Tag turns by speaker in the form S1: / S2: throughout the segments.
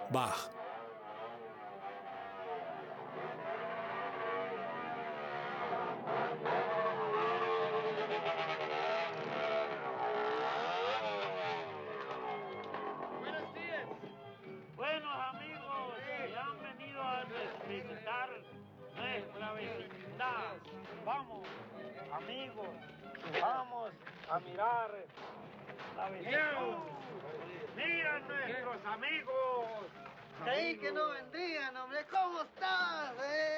S1: Bach.
S2: Buenos días. Buenos amigos, que han venido a visitar nuestra vecindad. Vamos, amigos, vamos a mirar la vecindad. ¡Mira nuestros amigos!
S3: Creí que no vendrían, hombre. ¿Cómo estás,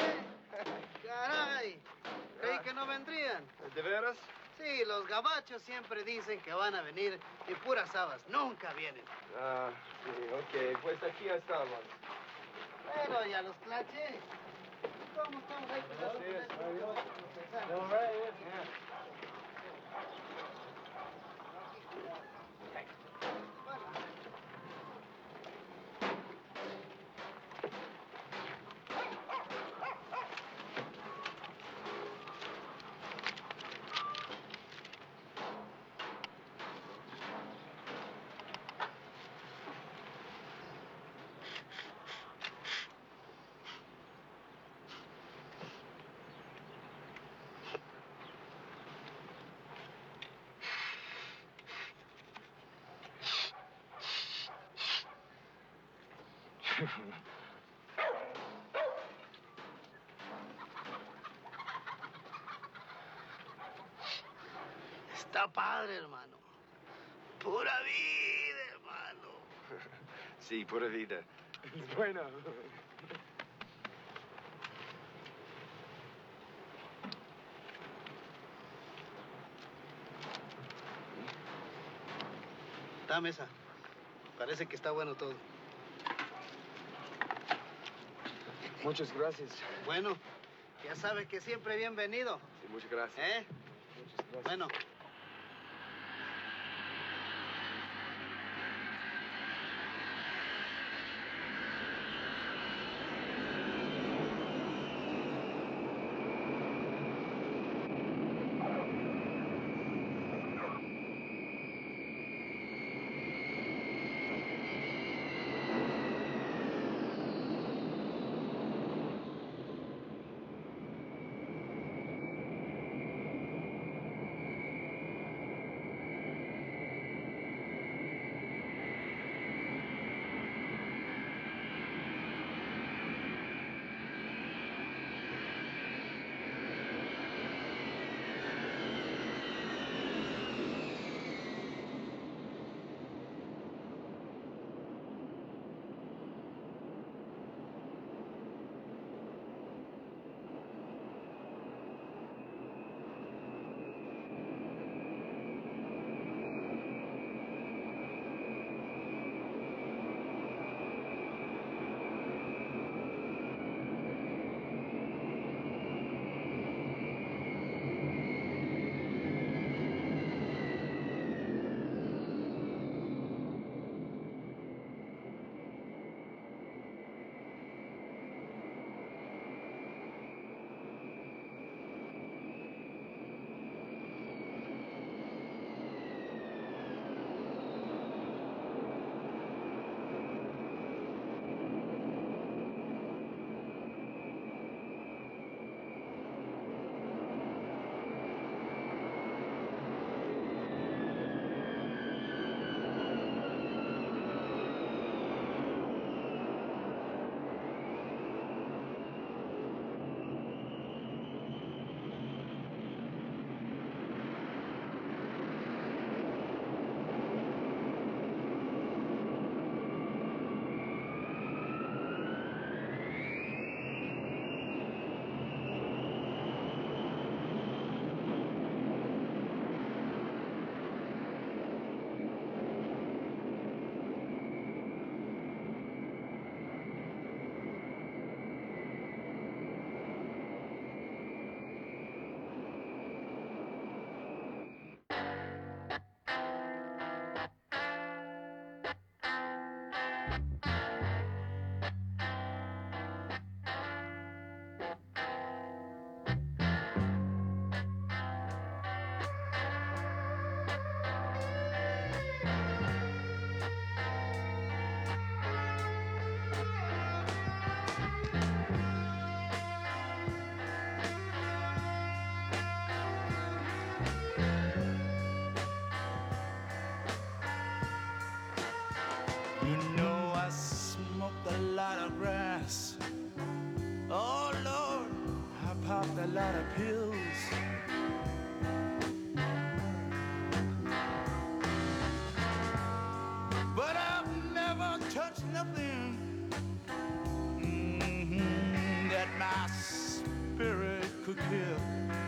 S3: Caray. Creí que no vendrían.
S4: ¿De veras?
S3: Sí, los gabachos siempre dicen que van a venir y puras habas nunca vienen.
S4: Ah, sí, ok. Pues aquí estamos.
S3: Bueno, ya los claché. ¿Cómo estamos ahí? Está padre, hermano. Pura vida, hermano.
S4: Sí, pura vida. Es bueno.
S3: Dame esa. Parece que está bueno todo.
S4: Muchas gracias.
S3: Bueno, ya sabe que siempre bienvenido.
S4: Sí, muchas gracias. Muchas gracias.
S3: Bueno.
S1: lot of pills. But I've never touched nothing that my spirit could kill.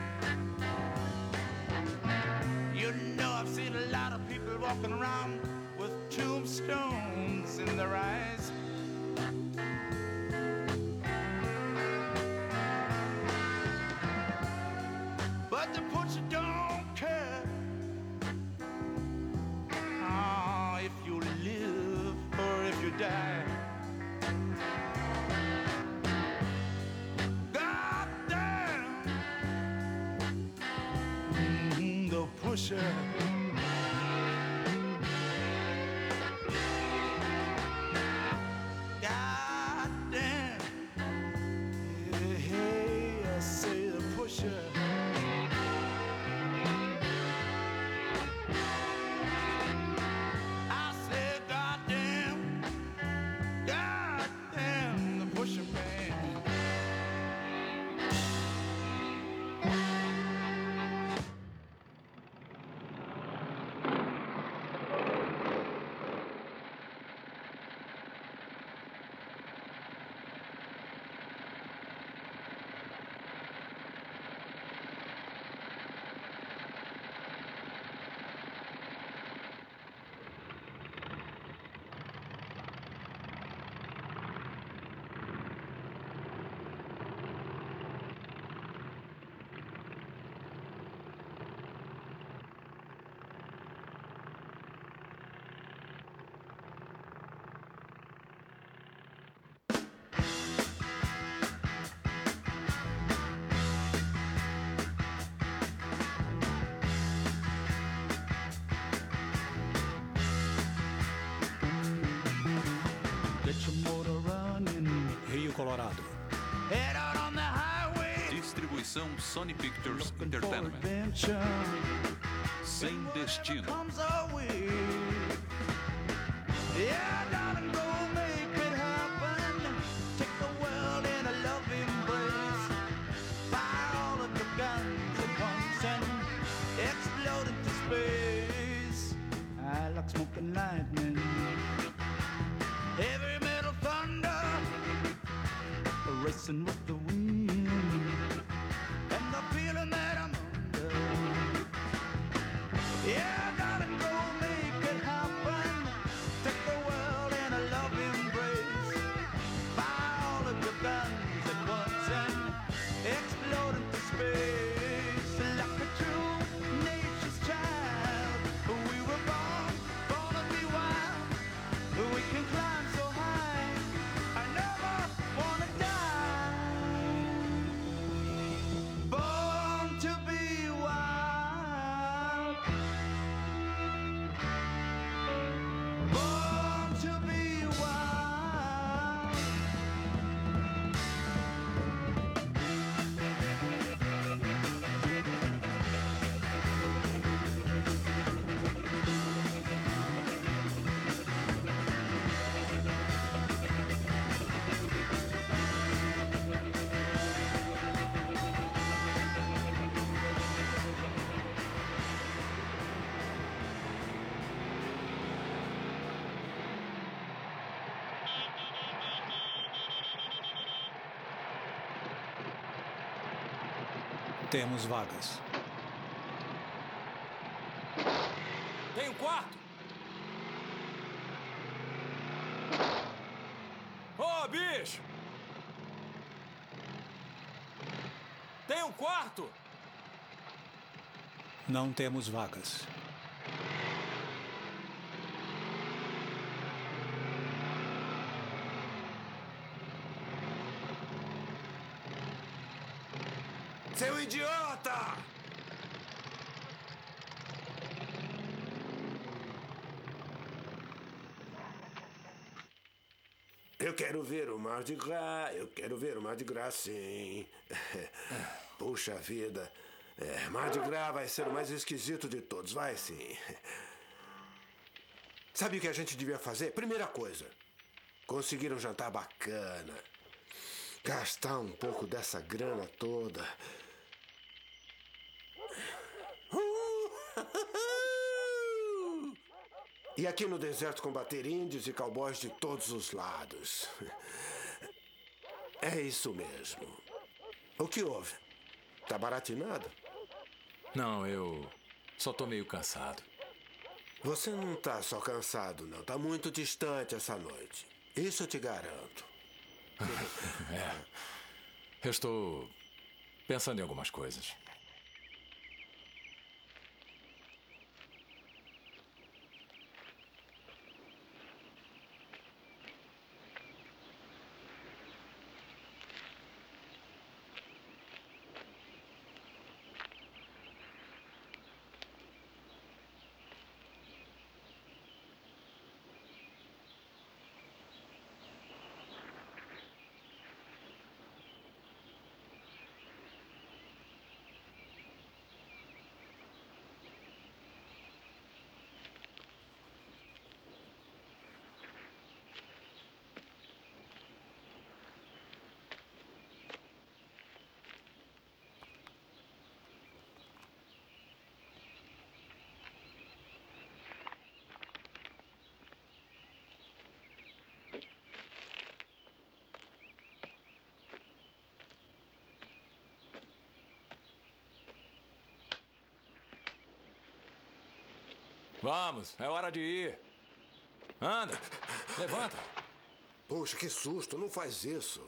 S1: You know, I've seen a lot of people walking around with tombstones in their eyes. But the pusher don't care if you live or if you die. God damn, the pusher. God damn, hey, I say the pusher.
S5: Colorado. Distribuição Sony Pictures Entertainment. Sem destino.
S1: Smoking lightning, heavy metal thunder, racing with the wind, and the feeling that I'm under. Yeah, I gotta go make it happen. Take the world in a love embrace. Fire all of your guns at once and explode into space like a true nature's child. We were born to be wild. We can climb so high. I never wanna die. Born to be wild. Born to be wild.
S5: Temos vagas.
S6: Tem um quarto? Ô, bicho! Tem um quarto?
S5: Não temos vagas.
S6: Seu idiota!
S7: Eu quero ver o Mardi Gras, eu quero ver o Mardi Gras, sim. Puxa vida, Mardi Gras vai ser o mais esquisito de todos, vai sim. Sabe o que a gente devia fazer? Primeira coisa, conseguir um jantar bacana. Gastar um pouco dessa grana toda E aqui no deserto combater índios e cowboys de todos os lados. É isso mesmo. O que houve? Tá baratinado?
S6: Não, eu só tô meio cansado.
S7: Você não tá só cansado, não. Tá muito distante essa noite. Isso eu te garanto.
S6: Eu estou pensando em algumas coisas. Vamos, é hora de ir. Anda, levanta.
S7: Poxa, que susto. Não faz isso.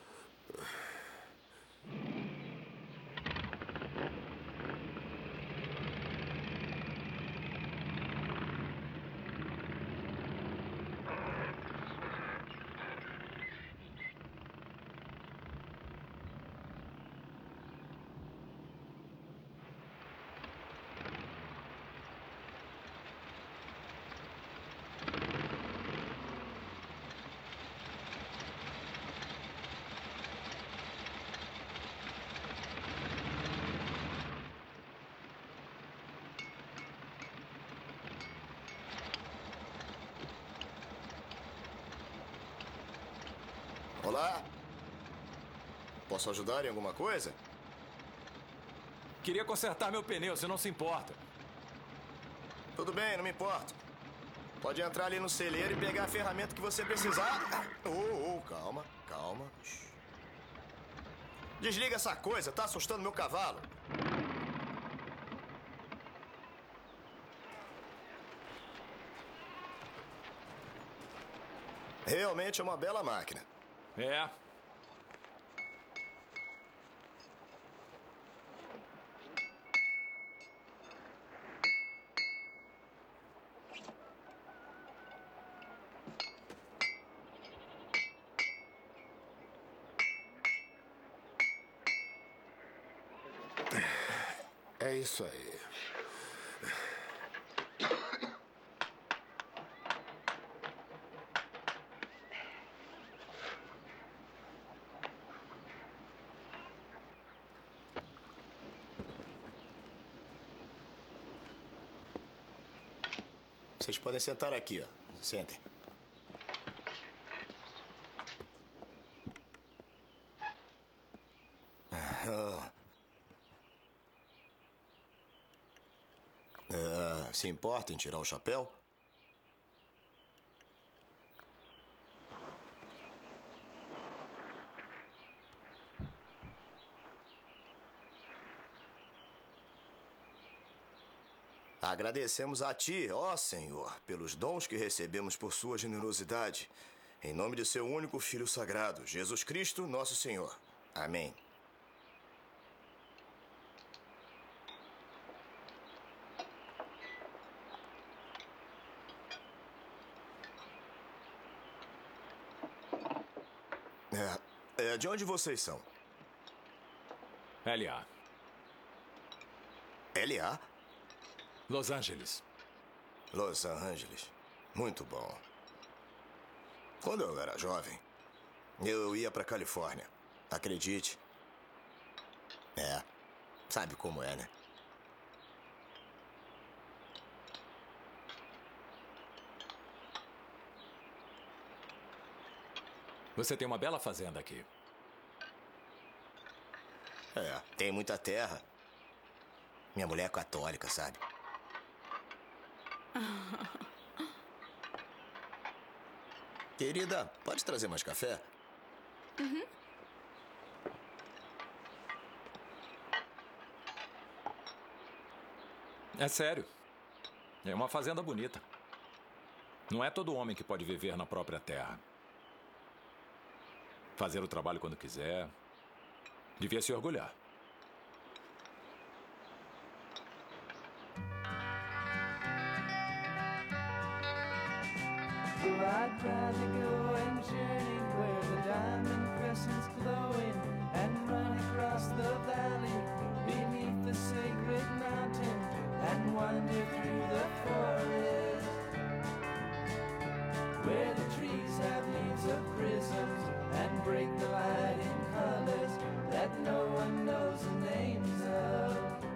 S8: Olá. Posso ajudar em alguma coisa?
S6: Queria consertar meu pneu, se não se importa.
S8: Tudo bem, não me importo. Pode entrar ali no celeiro e pegar a ferramenta que você precisar. Calma, calma. Desliga essa coisa, tá assustando meu cavalo. Realmente é uma bela máquina.
S6: É.
S7: É isso aí.
S8: Vocês podem sentar aqui, ó. Sentem. Se importa em tirar o chapéu? Agradecemos a Ti, ó Senhor, pelos dons que recebemos por Sua generosidade. Em nome de Seu único Filho Sagrado, Jesus Cristo, nosso Senhor. Amém. De onde vocês são?
S6: L.A.
S8: L.A.?
S6: Los Angeles.
S8: Los Angeles. Muito bom. Quando eu era jovem, eu ia pra Califórnia. Acredite. Sabe como é, né?
S6: Você tem uma bela fazenda aqui.
S8: Tem muita terra. Minha mulher é católica, sabe? Querida, pode trazer mais café?
S6: É sério. É uma fazenda bonita. Não é todo homem que pode viver na própria terra. Fazer o trabalho quando quiser. Devia se orgulhar.
S1: So I'd rather go and journey where the diamond crescent's glowing and run across the valley beneath the sacred mountain and wander through the forest where the trees have leaves of prisms and break the light in colors that no one knows the names of.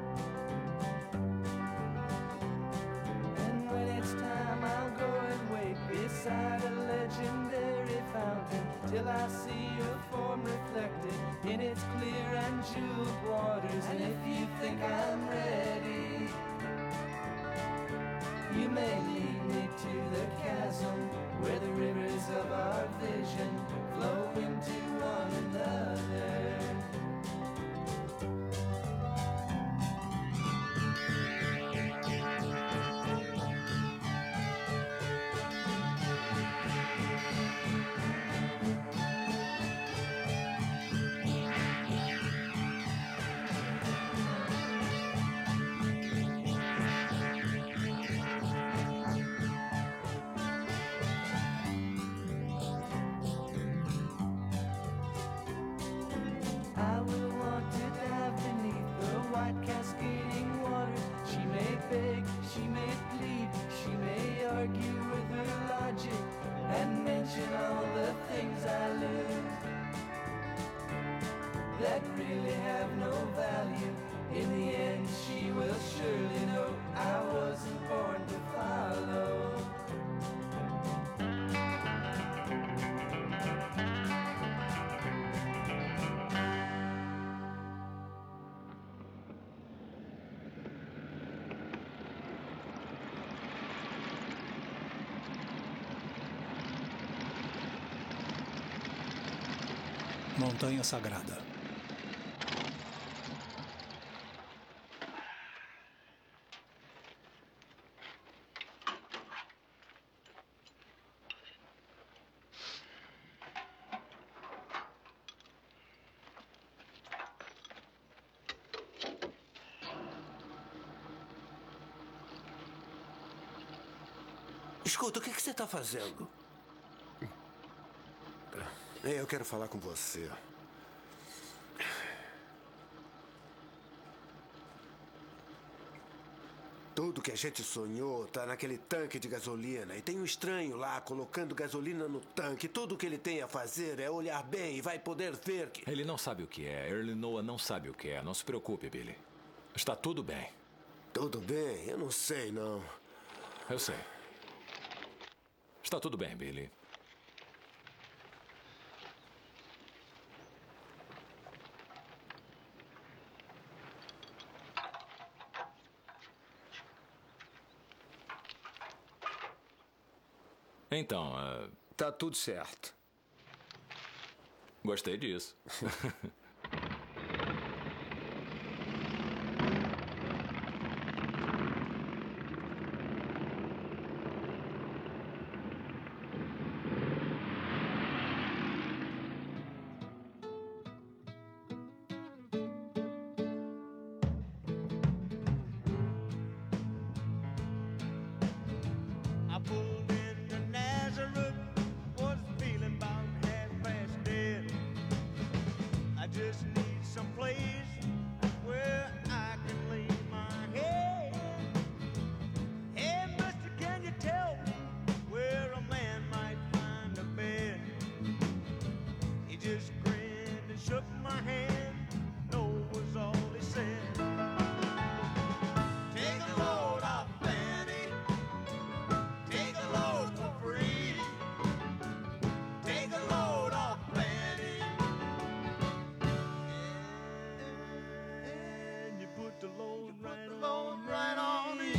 S1: And when it's time, I'll go and wait beside a legendary fountain till I see your form reflected in its clear and jeweled waters. And if you think I'm ready, you may lead me to the chasm where the rivers of our vision flow into one another. I will want to dive beneath the white cascading water. She may beg, she may plead, she may argue with her logic and mention all the things I learned that really have no value. In the end, she will surely know I wasn't born to follow.
S5: Montanha Sagrada.
S7: Escuta, o que você está fazendo? Eu quero falar com você. Tudo que a gente sonhou tá naquele tanque de gasolina. E tem um estranho lá colocando gasolina no tanque. Tudo que ele tem a fazer é olhar bem e vai poder ver que...
S6: Ele não sabe o que é. Earl Noah não sabe o que é. Não se preocupe, Billy. Está tudo bem.
S7: Tudo bem? Eu não sei, não.
S6: Eu sei. Está tudo bem, Billy. Então,
S7: Tá tudo certo.
S6: gostei disso.
S1: I pulled into Nazareth, was feeling about half-past dead. I just need some place where I can lay my head. Hey, mister, can you tell me where a man might find a bed? He just grinned and shook my hand, no was all he said. Take a load off, Fanny. Take a load for free. Take a load off, Fanny. And you put the load right on me.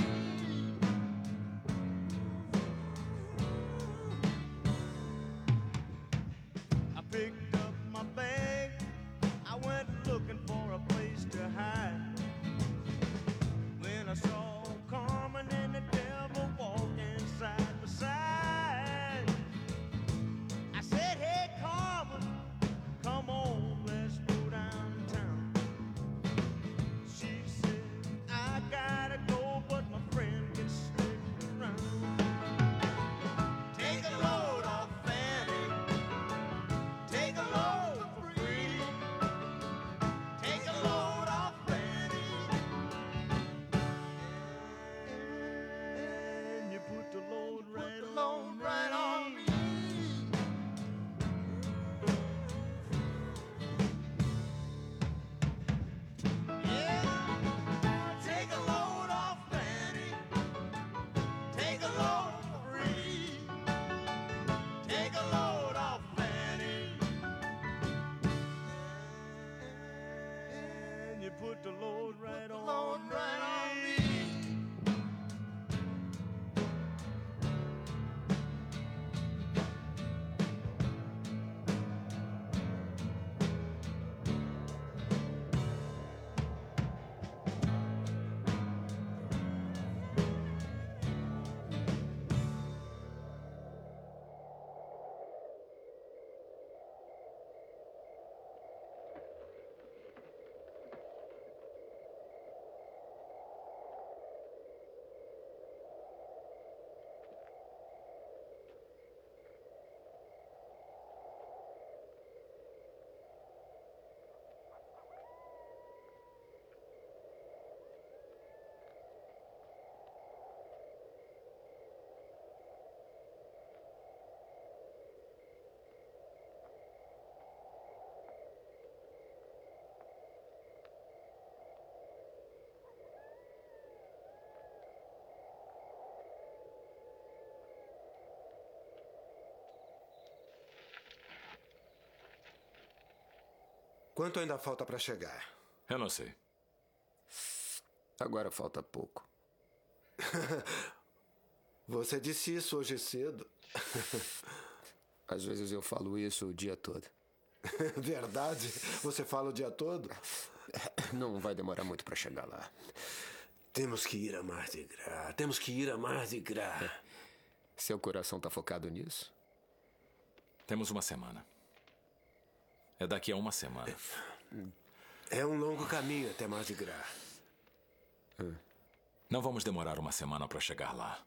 S1: put the load right on me.
S7: Quanto ainda falta para chegar?
S6: Eu não sei.
S9: Agora falta pouco.
S7: Você disse isso hoje cedo.
S9: Às vezes eu falo isso o dia todo.
S7: Verdade? Você fala o dia todo?
S9: Não vai demorar muito para chegar lá.
S7: Temos que ir a Mardi Gras. Temos que ir a Mardi Gras.
S9: Seu coração tá focado nisso?
S6: Temos uma semana. É daqui a uma semana.
S7: É um longo caminho até Mardi Gras.
S6: Não vamos demorar uma semana para chegar lá.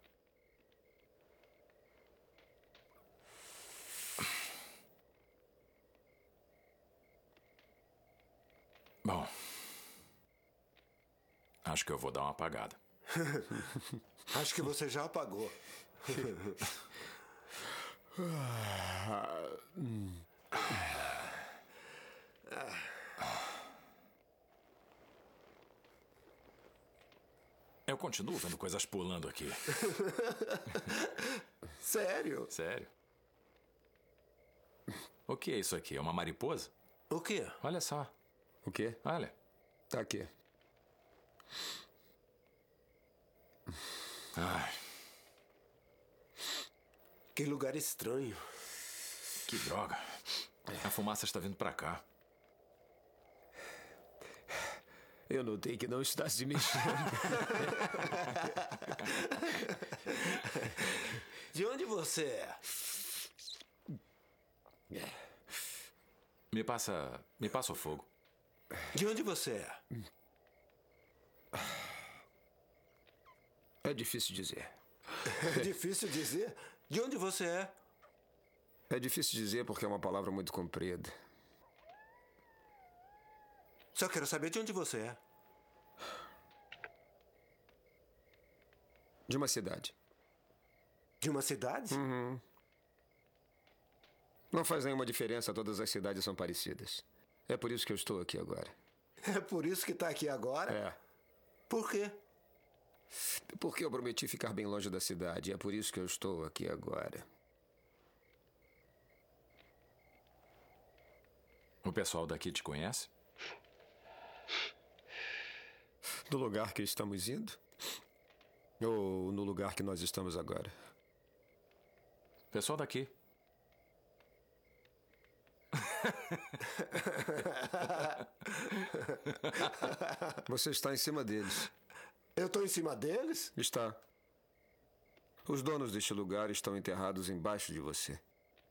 S6: Bom, acho que eu vou dar uma apagada.
S7: Acho que você já apagou.
S6: Eu continuo vendo coisas pulando aqui.
S7: Sério?
S6: Sério? O que é isso aqui? É uma mariposa?
S7: O quê?
S6: Olha só.
S9: O quê?
S6: Olha.
S9: Tá aqui.
S6: Ai,
S7: Que lugar estranho.
S6: que droga. A fumaça está vindo pra cá.
S9: Eu notei que não está se mexendo.
S7: De onde você é?
S6: Me passa o fogo.
S7: De onde você é?
S9: É difícil dizer.
S7: É difícil dizer. De onde você é?
S9: É difícil dizer porque é uma palavra muito comprida.
S7: Só quero saber de onde você é.
S9: De uma cidade.
S7: De uma cidade?
S9: Não faz nenhuma diferença, todas as cidades são parecidas. É por isso que eu estou aqui agora.
S7: É por isso que tá aqui agora?
S9: É.
S7: Por quê?
S9: Porque eu prometi ficar bem longe da cidade. É por isso que eu estou aqui agora.
S6: O pessoal daqui te conhece?
S9: No lugar que estamos indo? Ou no lugar que nós estamos agora?
S6: Pessoal daqui.
S9: Você está em cima deles.
S7: Eu tô em cima deles?
S9: Está. Os donos deste lugar estão enterrados embaixo de você.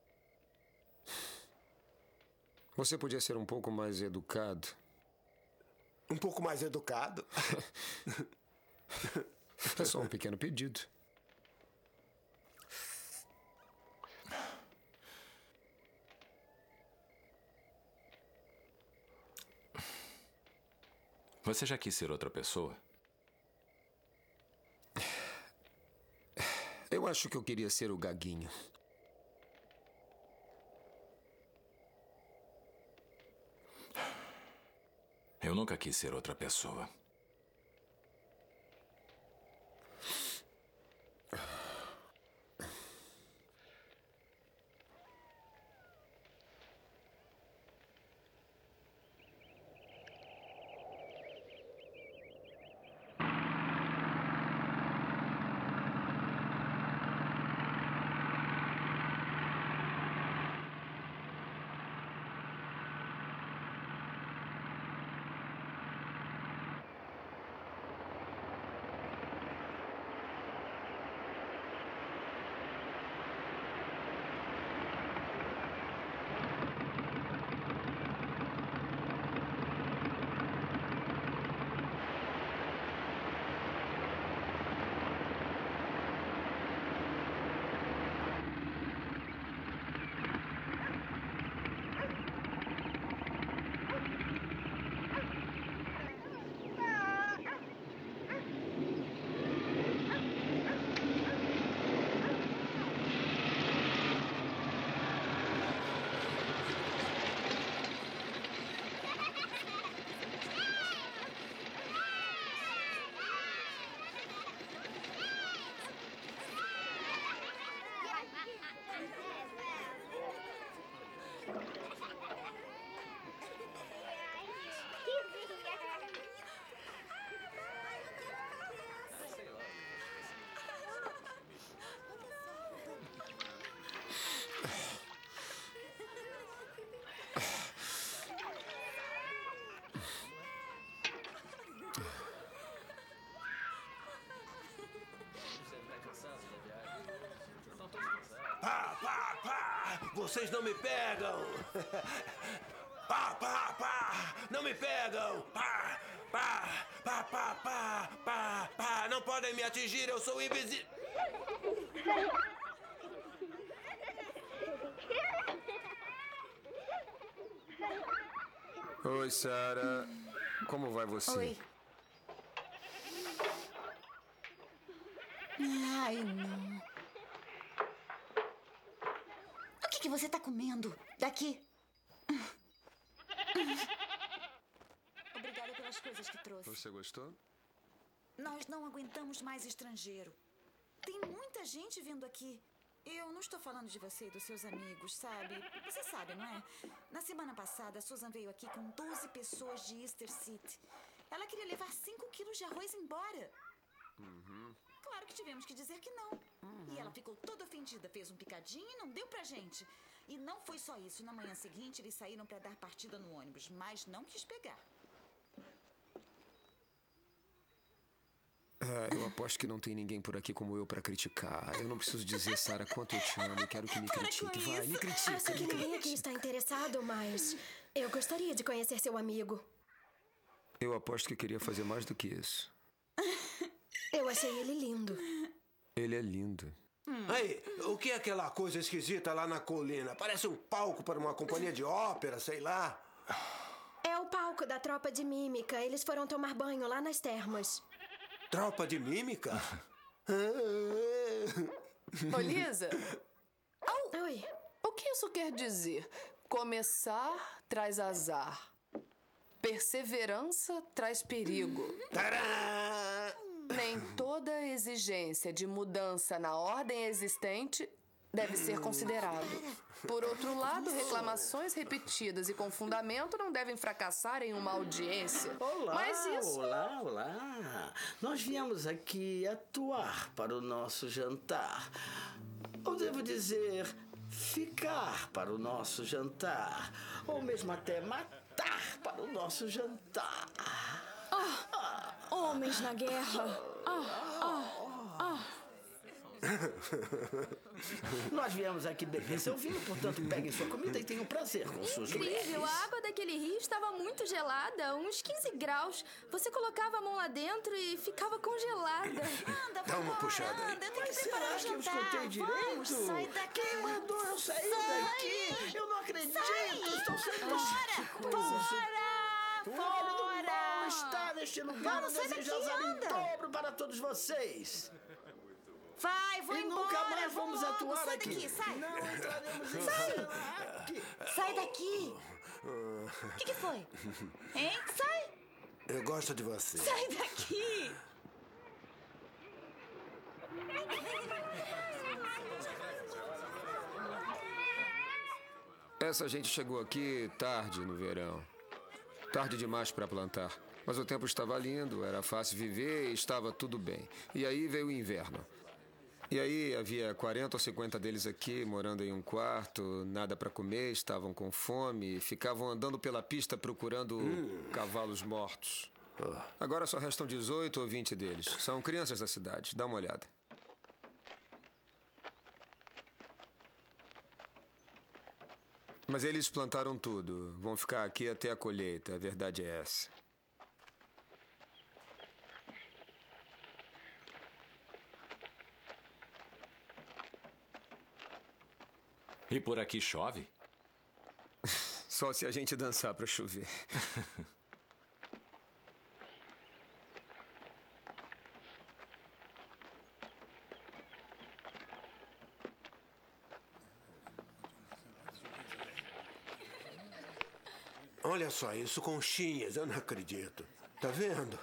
S9: Você podia ser um pouco mais educado.
S7: Um pouco mais educado?
S9: É só um pequeno pedido.
S6: Você já quis ser outra pessoa?
S9: Eu acho que eu queria ser o Gaguinho.
S6: Eu nunca quis ser outra pessoa.
S7: vocês não me pegam! Pá, pá, pá! Não me pegam! Pá, pá, pá, pá, pá, pá, pá! Não podem me atingir, eu sou invisível!
S9: Oi, Sarah. Como vai você?
S10: Oi. Ai, não. O que você tá comendo? Daqui. Obrigada pelas coisas que trouxe.
S9: Você gostou?
S11: Nós não aguentamos mais estrangeiro. Tem muita gente vindo aqui. Eu não estou falando de você e dos seus amigos, sabe? Você sabe, não é? Na semana passada, a Susan veio aqui com 12 pessoas de Easter City. Ela queria levar 5 quilos de arroz embora. Claro que tivemos que dizer que não. E ela ficou toda ofendida, fez um picadinho e não deu pra gente. E não foi só isso. Na manhã seguinte, eles saíram pra dar partida no ônibus, mas não quis pegar.
S9: Eu aposto que não tem ninguém por aqui como eu pra criticar. Eu não preciso dizer, Sarah, quanto eu te amo e quero que me critique. Vai, me critique.
S12: Acho que ninguém aqui está interessado, mas eu gostaria de conhecer seu amigo.
S9: Eu aposto que queria fazer mais do que isso.
S12: Eu achei ele lindo.
S9: Ele é lindo.
S7: Ei, o que é aquela coisa esquisita lá na colina? Parece um palco para uma companhia de ópera, sei lá.
S12: É o palco da tropa de mímica. Eles foram tomar banho lá nas termas.
S7: Tropa de mímica?
S13: Ô, Lisa.
S12: Oi.
S13: O que isso quer dizer? Começar traz azar. Perseverança traz perigo.
S7: Tadã!
S13: Nem toda exigência de mudança na ordem existente deve ser considerado. Por outro lado, reclamações repetidas e com fundamento não devem fracassar em uma audiência.
S14: Olá,
S13: Mas isso...
S14: olá. Nós viemos aqui atuar para o nosso jantar. Ou devo dizer, ficar para o nosso jantar. Ou mesmo até matar para o nosso jantar.
S10: Homens na guerra.
S14: Nós viemos aqui beber seu vinho, portanto, peguem sua comida e tenham prazer com suas mulheres.
S15: Incrível, a água daquele rio estava muito gelada, uns 15 graus. Você colocava a mão lá dentro e ficava congelada.
S11: Anda,
S7: Dá uma puxada aí.
S11: anda, eu tenho que
S14: Mas
S11: preparar
S14: será
S11: o
S14: que eu
S11: jantar.
S14: escutei direito?
S11: Vamos, sai daqui.
S14: Quem mandou eu sair daqui? Eu não acredito. Estou sendo... O óleo do mal está neste lugar. Eu desejo azar em dobro para todos vocês.
S11: Vai, vou
S14: E
S11: embora.
S14: nunca mais
S11: vou
S14: vamos
S11: logo.
S14: atuar
S11: Sai
S14: aqui.
S11: daqui, sai.
S14: Não entraremos em
S11: Sai.
S14: cena aqui.
S11: Sai daqui. O que foi? Hein? Sai.
S7: Eu gosto de você.
S11: Sai daqui.
S9: Essa gente chegou aqui tarde no verão. Tarde demais para plantar. Mas o tempo estava lindo, era fácil viver e estava tudo bem. E aí veio o inverno. E aí havia 40 ou 50 deles aqui, morando em um quarto, nada para comer, estavam com fome, ficavam andando pela pista procurando cavalos mortos. Agora só restam 18 ou 20 deles. São crianças da cidade, dá uma olhada. Mas eles plantaram tudo. Vão ficar aqui até a colheita. A verdade é essa.
S6: E por aqui chove?
S9: Só se a gente dançar para chover.
S7: Olha só isso, conchinhas, eu não acredito. Tá vendo?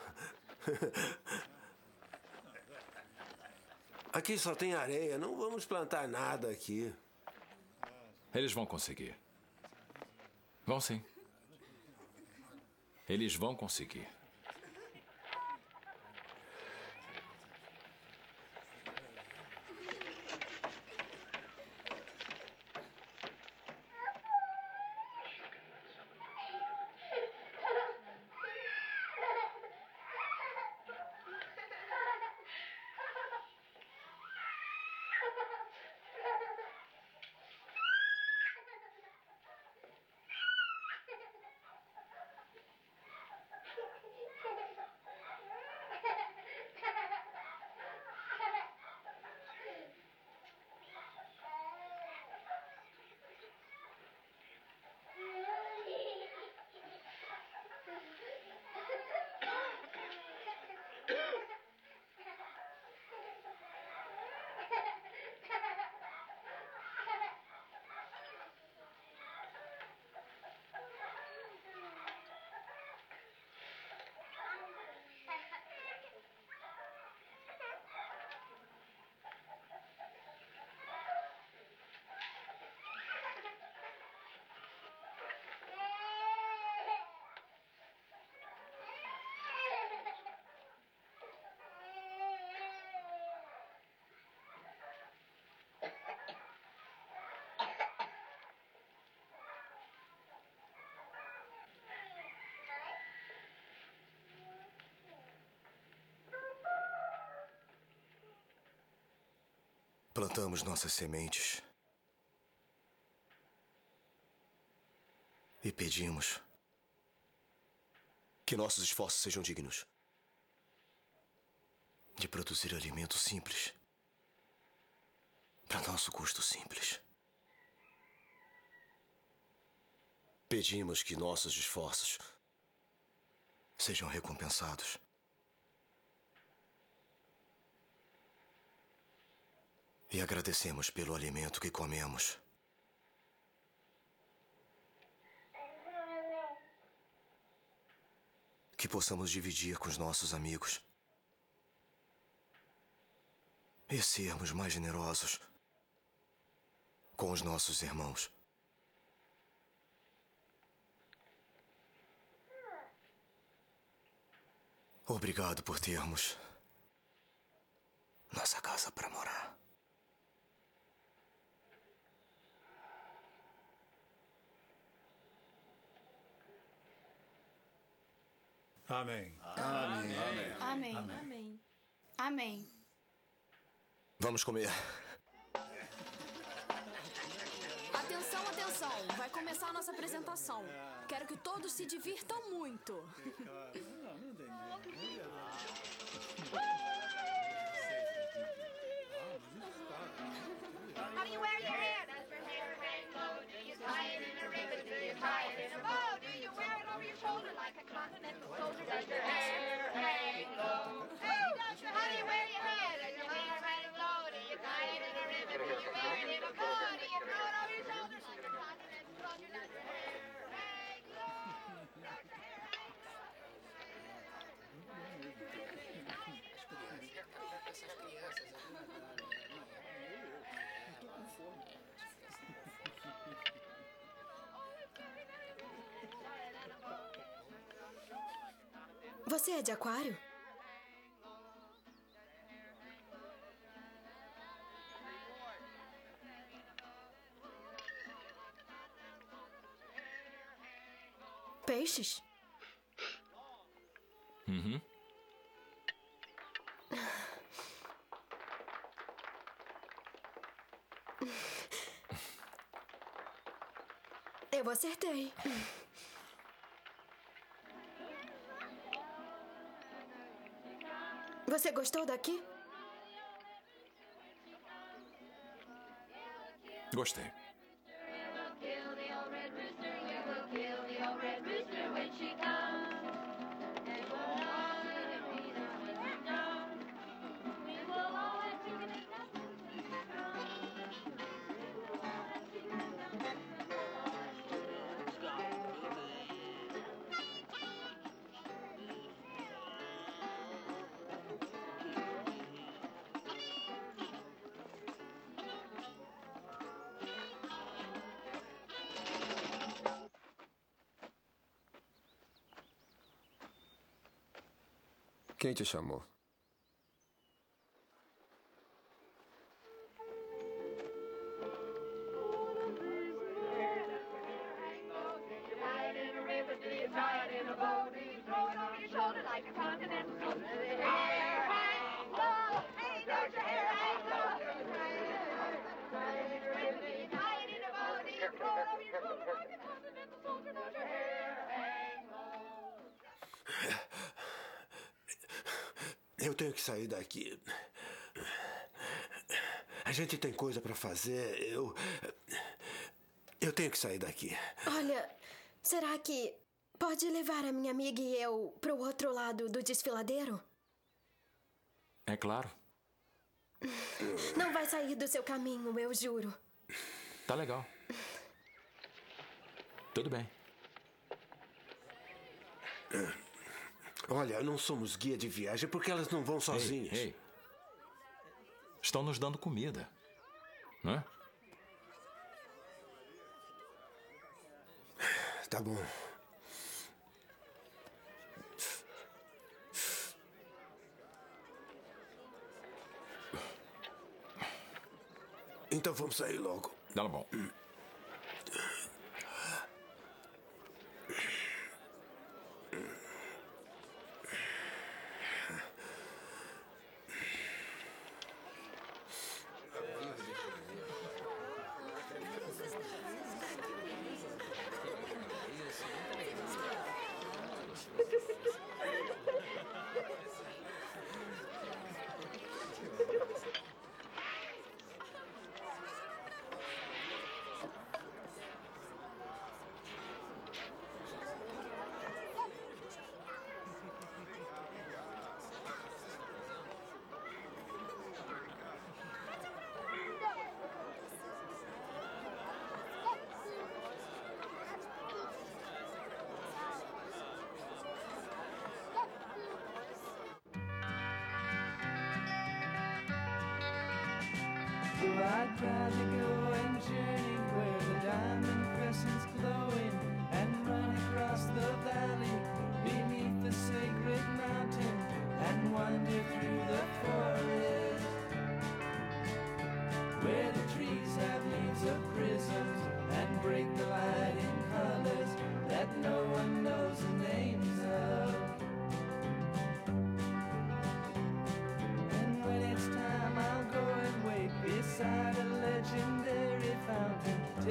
S7: Aqui só tem areia, não vamos plantar nada aqui.
S6: Eles vão conseguir. Vão sim. Eles vão conseguir.
S8: plantamos nossas sementes e pedimos que nossos esforços sejam dignos de produzir alimento simples para nosso custo simples. Pedimos que nossos esforços sejam recompensados. E agradecemos pelo alimento que comemos. Que possamos dividir com os nossos amigos. E sermos mais generosos com os nossos irmãos. Obrigado por termos nossa casa para morar.
S5: Amém.
S15: Amém. Amém. Amém. Amém.
S8: Vamos comer.
S15: Atenção, atenção. Vai começar a nossa apresentação. Quero que todos se divirtam muito.
S16: How do you wear your hair? Does your hair hang low? Do you tie it in a ribbon? Do you tie it in a bow? Do you wear it over your shoulder like a continental soldier? Does your hair hang low? Hey, how do you wear your hair? Does your hair hang low? Do you tie it in a ribbon? Do you wear it in a bow? Do you throw it over your shoulder like a continental soldier? Does your hair hang low? Does your hair hang
S12: Você é de aquário? Peixes?
S6: Uhum.
S12: Eu acertei. Você gostou daqui?
S6: Gostei.
S9: Quem te chamou?
S7: Eu tenho que sair daqui. A gente tem coisa para fazer. Eu tenho que sair daqui.
S12: Olha, será que pode levar a minha amiga e eu pro outro lado do desfiladeiro?
S6: É claro.
S12: Não vai sair do seu caminho, eu juro.
S6: Tá legal. Tudo bem.
S7: Olha, não somos guia de viagem porque elas não vão sozinhas.
S6: Ei. Estão nos dando comida, né?
S7: Tá bom. Então vamos sair logo.
S6: Tá bom.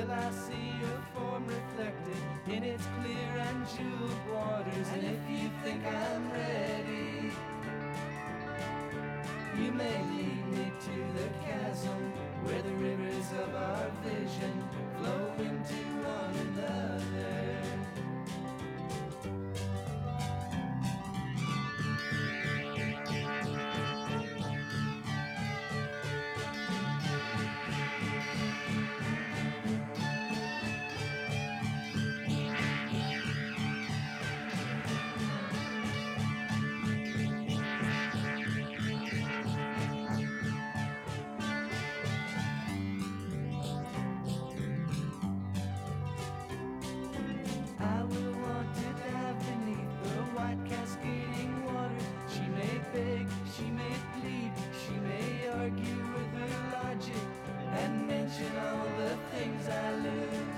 S1: will I see your form reflected in its clear and jeweled waters. And if you think I'm ready, you may lead me to the chasm where the rivers of our vision flow into one another. I will want to dive beneath the white cascading water. She may beg, she may plead, she may argue with her logic and mention all the things I lose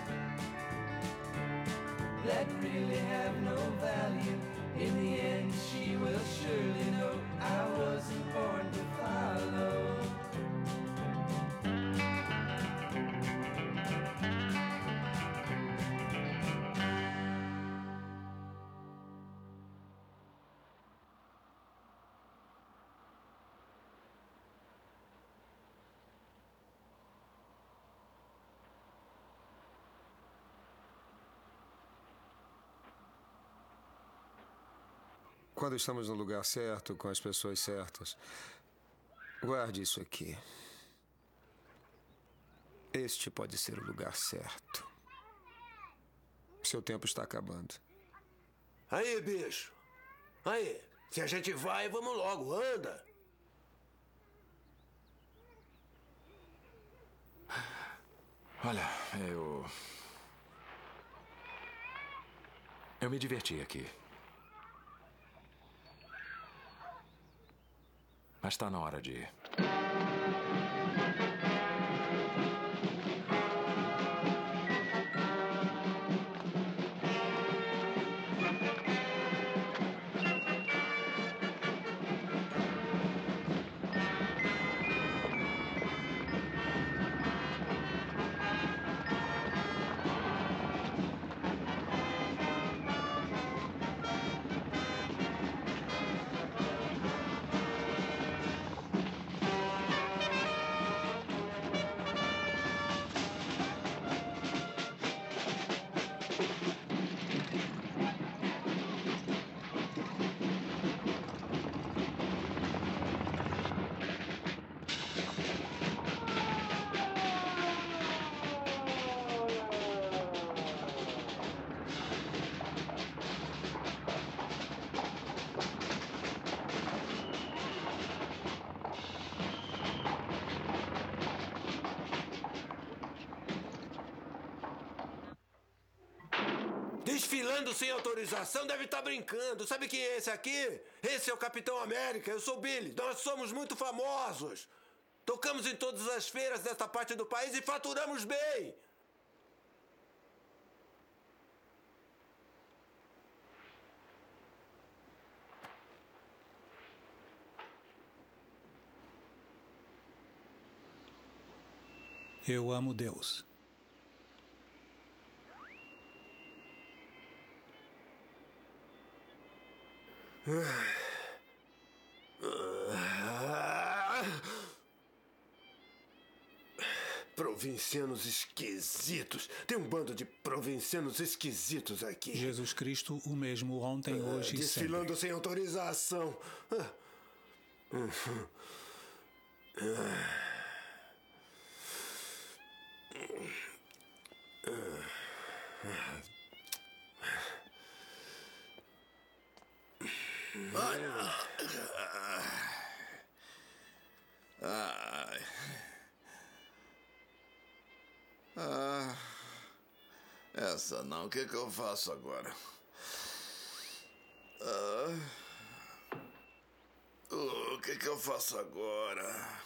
S1: that really have no value. In the end, she will surely know I wasn't born to follow.
S9: Quando estamos no lugar certo, com as pessoas certas, guarde isso aqui. Este pode ser o lugar certo. Seu tempo está acabando.
S7: Aí, bicho. Aí, se a gente vai, vamos logo, anda.
S6: Olha, eu me diverti aqui. Mas está na hora de ir.
S7: Desfilando sem autorização, deve estar brincando. Sabe quem é esse aqui? Esse é o Capitão América, eu sou Billy. Nós somos muito famosos. Tocamos em todas as feiras desta parte do país e faturamos bem.
S5: Eu amo Deus.
S7: Provincianos esquisitos. Tem um bando de provincianos esquisitos aqui.
S5: Jesus Cristo, o mesmo ontem, hoje e sempre.
S7: Desfilando sem autorização.
S17: Essa não. O que eu faço agora? O que eu faço agora?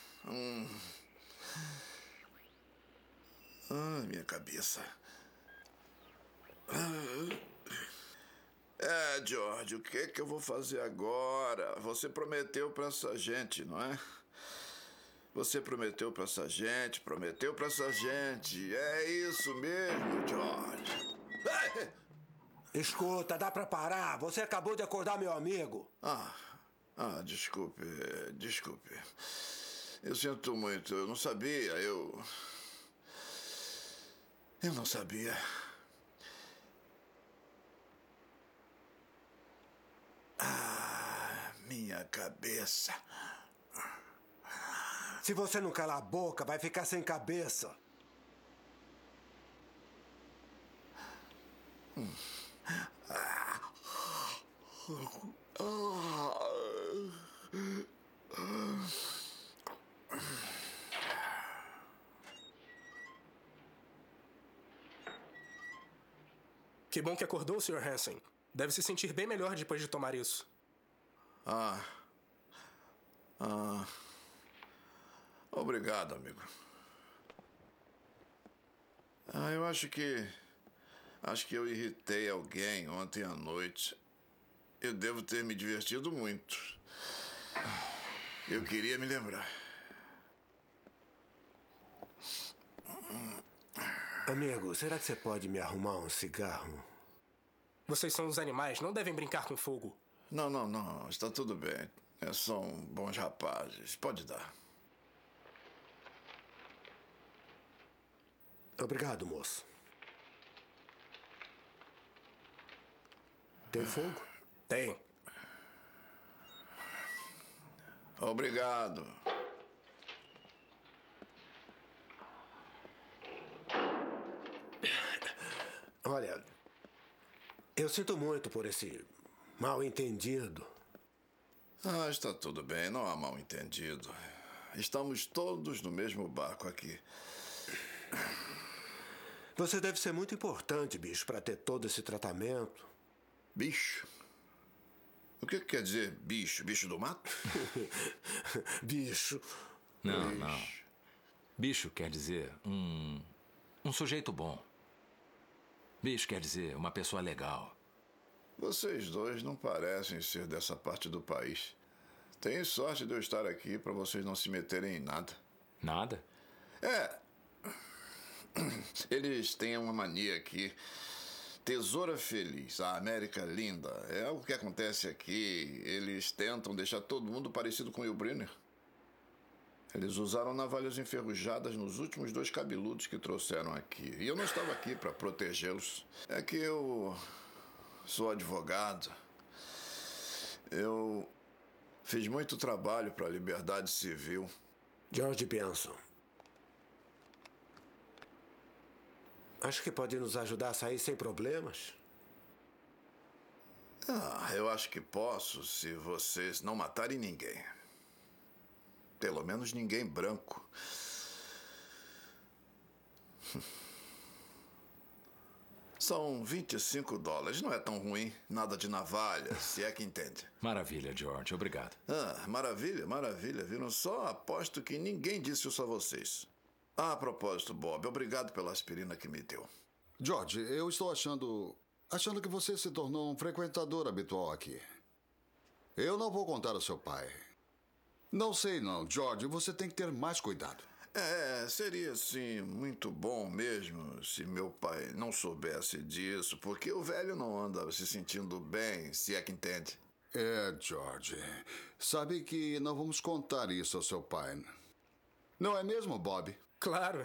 S17: Minha cabeça. George, o que eu vou fazer agora? Você prometeu pra essa gente, não é? Você prometeu pra essa gente, É isso mesmo, George.
S7: Escuta, dá pra parar? Você acabou de acordar meu amigo.
S17: Desculpe. Eu sinto muito, eu não sabia, eu não sabia. Minha cabeça.
S7: Se você não calar a boca, vai ficar sem cabeça.
S18: Que bom que acordou, Sr. Hansen. Deve se sentir bem melhor depois de tomar isso.
S17: Obrigado, amigo. Eu acho que eu irritei alguém ontem à noite. Eu devo ter me divertido muito. Eu queria me lembrar.
S7: Amigo, será que você pode me arrumar um cigarro?
S18: Vocês são os animais, não devem brincar com fogo.
S17: Não, está tudo bem. São bons rapazes. Pode dar.
S7: Obrigado, moço. Tem fogo?
S18: Tem.
S17: Obrigado.
S7: Olha, eu sinto muito por esse mal-entendido.
S17: Está tudo bem, não há mal-entendido. Estamos todos no mesmo barco aqui.
S7: Você deve ser muito importante, bicho, para ter todo esse tratamento.
S17: Bicho? O que quer dizer bicho? Bicho do mato?
S7: Bicho.
S6: Não. Bicho quer dizer um sujeito bom. Bicho quer dizer uma pessoa legal.
S17: Vocês dois não parecem ser dessa parte do país. Tem sorte de eu estar aqui para vocês não se meterem em nada.
S6: Nada?
S17: Eles têm uma mania aqui. Tesoura feliz, a América linda. É algo que acontece aqui. Eles tentam deixar todo mundo parecido com o Will Brenner. Eles usaram navalhas enferrujadas nos últimos 2 cabeludos que trouxeram aqui. E eu não estava aqui para protegê-los. É que eu sou advogado. Eu fiz muito trabalho para a liberdade civil.
S7: George Benson. Acho que pode nos ajudar a sair sem problemas.
S17: Eu acho que posso se vocês não matarem ninguém. Pelo menos ninguém branco. São $25. Não é tão ruim. Nada de navalha, se é que entende.
S6: Maravilha, George. Obrigado.
S17: Maravilha. Viram só? Aposto que ninguém disse isso a vocês. A propósito, Bob, obrigado pela aspirina que me deu.
S19: George, eu estou achando que você se tornou um frequentador habitual aqui. Eu não vou contar ao seu pai. Não sei não, George, você tem que ter mais cuidado.
S17: Seria, sim, muito bom mesmo se meu pai não soubesse disso, porque o velho não anda se sentindo bem, se é que entende.
S19: George, sabe que não vamos contar isso ao seu pai. Não é mesmo, Bob?
S18: Claro.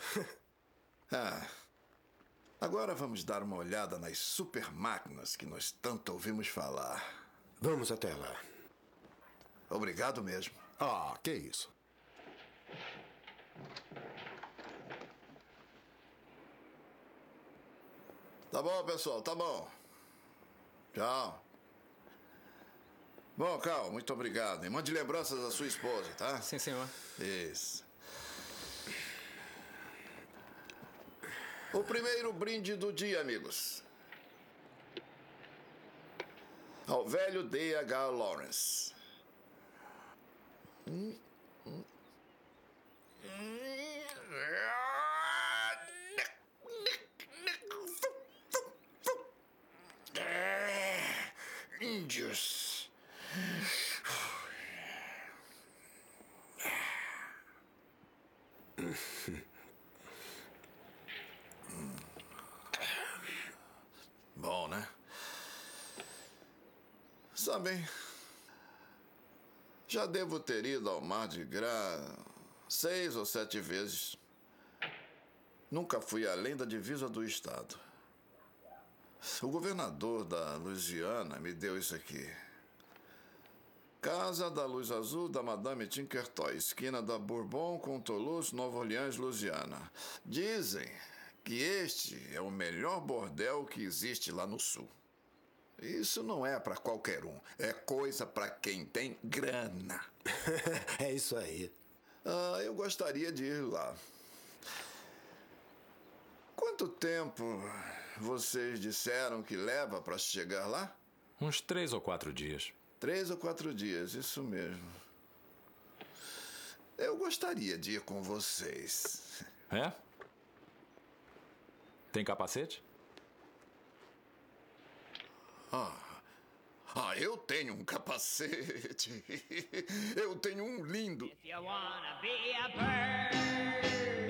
S17: Agora vamos dar uma olhada nas super máquinas que nós tanto ouvimos falar.
S7: Vamos até lá.
S17: Obrigado mesmo.
S19: Que isso.
S17: Tá bom, pessoal, tá bom. Tchau. Bom, Carl, muito obrigado. E mande lembranças à sua esposa, tá?
S6: Sim, senhor.
S17: Isso. O primeiro brinde do dia, amigos. Ao velho D.H. Lawrence. Índios. Sabem, já devo ter ido ao Mardi Gras 6 ou 7 vezes. Nunca fui além da divisa do estado. O governador da Louisiana me deu isso aqui. Casa da Luz Azul da Madame Tinkertoy, esquina da Bourbon com Toulouse, Nova Orleans, Louisiana. Dizem que este é o melhor bordel que existe lá no sul. Isso não é para qualquer um. É coisa para quem tem grana.
S7: É isso aí.
S17: Eu gostaria de ir lá. Quanto tempo vocês disseram que leva para chegar lá?
S6: Uns 3 ou 4 dias.
S17: 3 ou 4 dias, isso mesmo. Eu gostaria de ir com vocês.
S6: É? Tem capacete?
S17: Eu tenho um capacete. Eu tenho um lindo.
S1: If you wanna be a bird.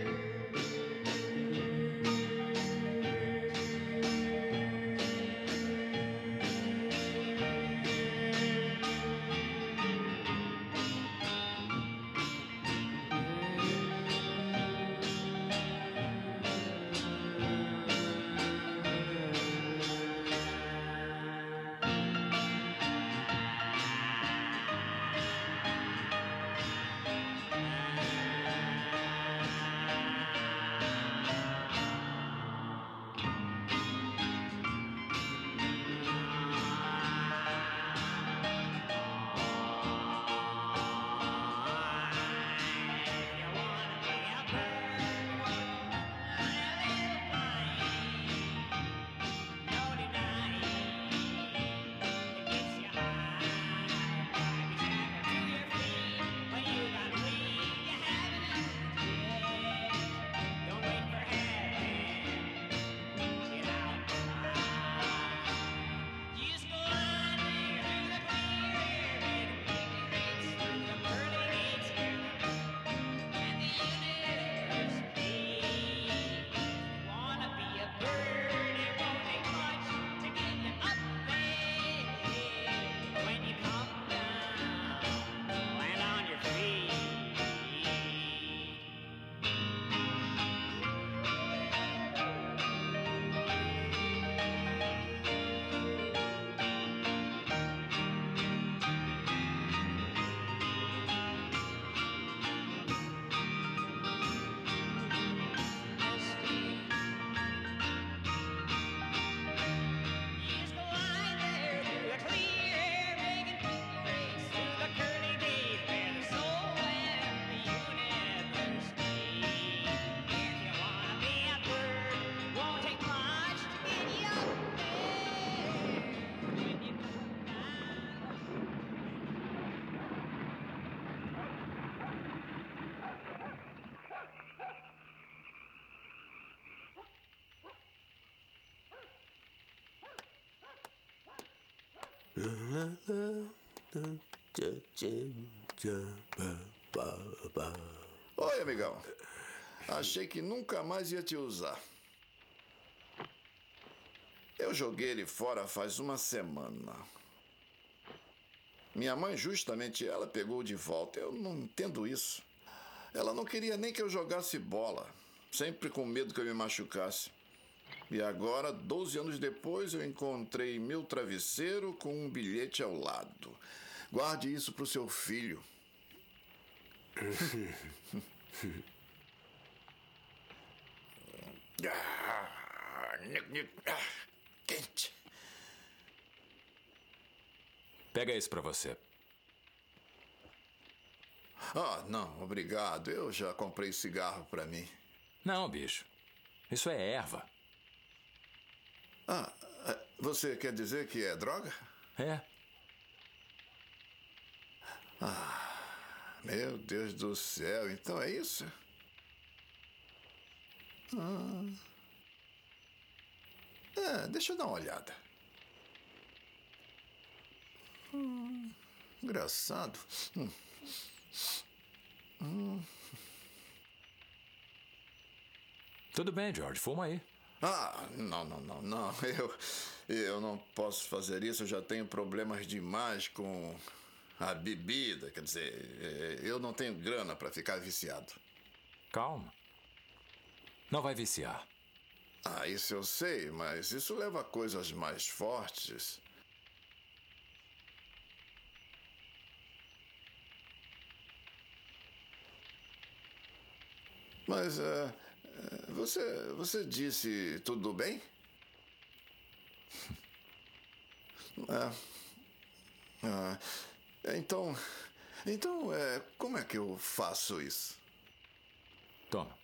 S17: Oi, amigão. Achei que nunca mais ia te usar. Eu joguei ele fora faz uma semana. Minha mãe, justamente ela, pegou de volta. Eu não entendo isso. Ela não queria nem que eu jogasse bola. Sempre com medo que eu me machucasse. E agora, 12 anos depois, eu encontrei meu travesseiro com um bilhete ao lado. Guarde isso pro seu filho. Quente.
S6: Pega esse pra você.
S17: Não, obrigado. Eu já comprei cigarro pra mim.
S6: Não, bicho. Isso é erva.
S17: Você quer dizer que é droga?
S6: É.
S17: Meu Deus do céu, então é isso? Deixa eu dar uma olhada. Engraçado.
S6: Tudo bem, George, fuma aí.
S17: Não. Eu não posso fazer isso, eu já tenho problemas demais com a bebida. Quer dizer, eu não tenho grana para ficar viciado.
S6: Calma. Não vai viciar.
S17: Ah, isso eu sei, mas isso leva a coisas mais fortes. Mas, você disse tudo bem? Então, como é que eu faço isso?
S6: Toma.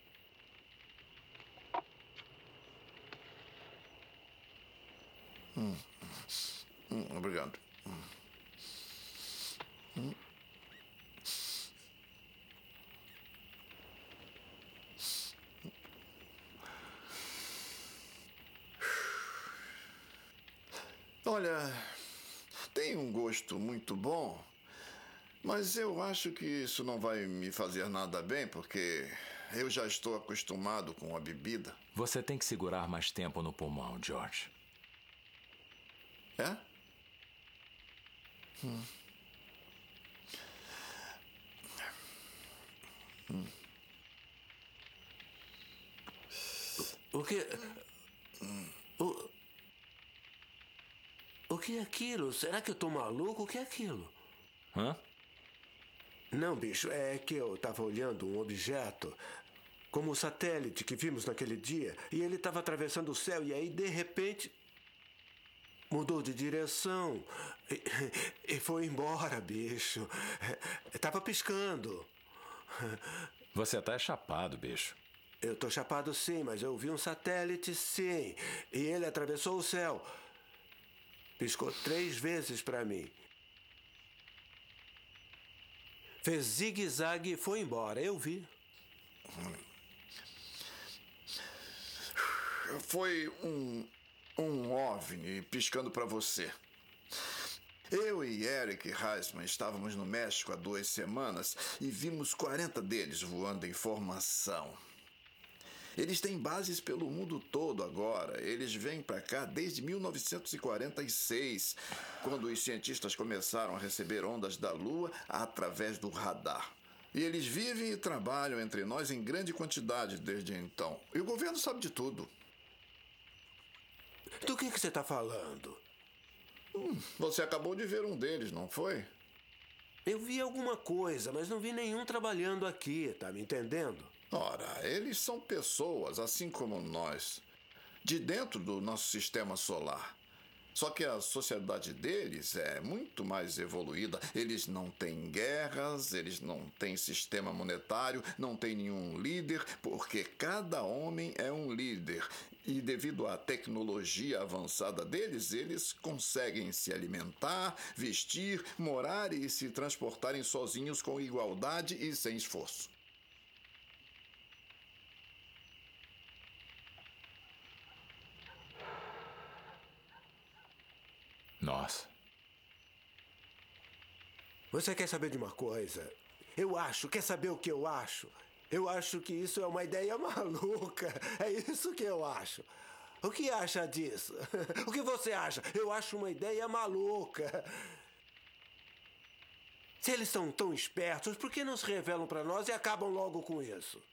S17: Obrigado. Olha, tem um gosto muito bom, mas eu acho que isso não vai me fazer nada bem, porque eu já estou acostumado com a bebida.
S6: Você tem que segurar mais tempo no pulmão, George.
S17: É?
S7: O que... O que é aquilo? Será que eu tô maluco? O que é aquilo?
S6: Hã?
S7: Não, bicho, é que eu tava olhando um objeto, como o satélite que vimos naquele dia, e ele tava atravessando o céu, e aí, de repente, mudou de direção e foi embora, bicho. Tava piscando.
S6: Você tá chapado, bicho.
S7: Eu tô chapado sim, mas eu vi um satélite sim, e ele atravessou o céu. Piscou 3 vezes pra mim. Fez zigue-zague e foi embora. Eu vi.
S17: Foi um OVNI piscando pra você. Eu e Eric Heisman estávamos no México há 2 semanas e vimos 40 deles voando em formação. Eles têm bases pelo mundo todo agora. Eles vêm para cá desde 1946, quando os cientistas começaram a receber ondas da Lua através do radar. E eles vivem e trabalham entre nós em grande quantidade desde então. E o governo sabe de tudo.
S7: Do que você está falando?
S17: Você acabou de ver um deles, não foi?
S7: Eu vi alguma coisa, mas não vi nenhum trabalhando aqui, tá me entendendo?
S17: Ora, eles são pessoas, assim como nós, de dentro do nosso sistema solar. Só que a sociedade deles é muito mais evoluída. Eles não têm guerras, eles não têm sistema monetário, não têm nenhum líder, porque cada homem é um líder. E devido à tecnologia avançada deles, eles conseguem se alimentar, vestir, morar e se transportarem sozinhos com igualdade e sem esforço.
S6: Nossa.
S7: Você quer saber de uma coisa? Quer saber o que eu acho? Eu acho que isso é uma ideia maluca. É isso que eu acho. O que acha disso? O que você acha? Eu acho uma ideia maluca. Se eles são tão espertos, por que não se revelam para nós e acabam logo com isso?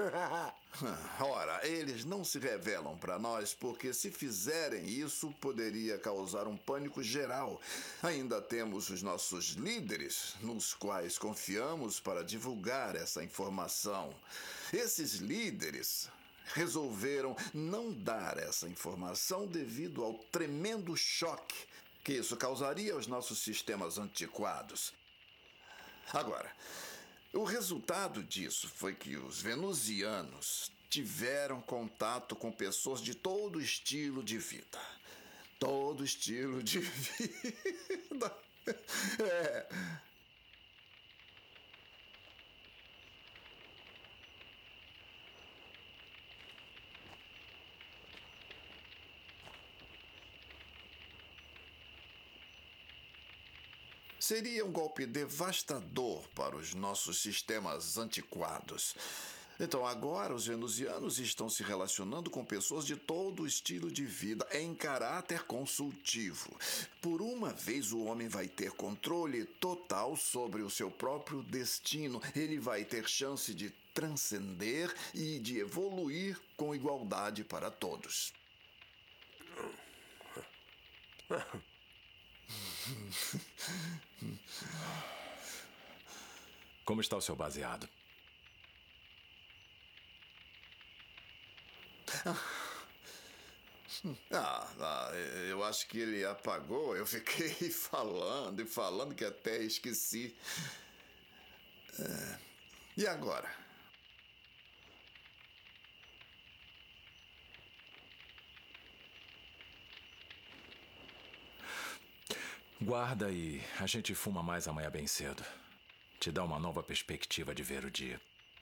S17: Ora, eles não se revelam para nós porque se fizerem isso poderia causar um pânico geral. Ainda temos os nossos líderes, nos quais confiamos para divulgar essa informação. Esses líderes resolveram não dar essa informação devido ao tremendo choque que isso causaria aos nossos sistemas antiquados. Agora, o resultado disso foi que os venusianos tiveram contato com pessoas de todo estilo de vida. Todo estilo de vida. Seria um golpe devastador para os nossos sistemas antiquados. Então, agora os venusianos estão se relacionando com pessoas de todo o estilo de vida em caráter consultivo. Por uma vez, o homem vai ter controle total sobre o seu próprio destino. Ele vai ter chance de transcender e de evoluir com igualdade para todos.
S6: Como está o seu baseado?
S17: Eu acho que ele apagou. Eu fiquei falando e falando que até esqueci. E agora?
S6: Guarda e a gente fuma mais amanhã bem cedo. Te dá uma nova perspectiva de ver o dia.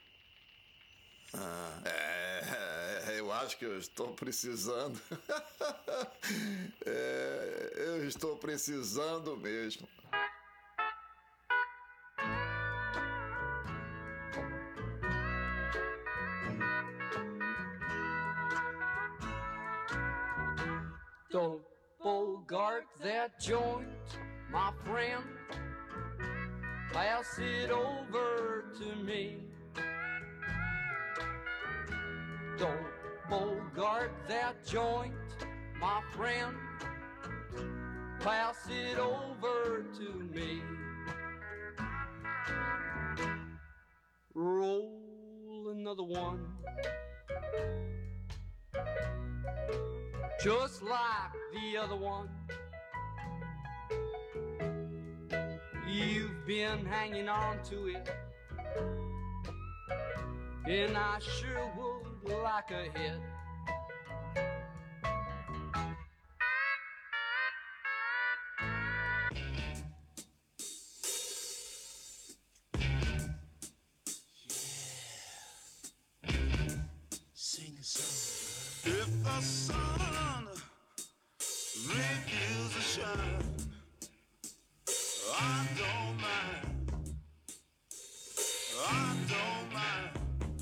S17: Eu acho que eu estou precisando. Eu estou precisando mesmo.
S20: Don't bogart that joint, my friend. Pass it over to me. Don't bogart that joint, my friend. Pass it over to me. Roll another one. Just like the other one. You've been hanging on to it, and I sure would like a hit.
S1: Sing a song. If the sun refuses to shine, I don't mind. I don't mind.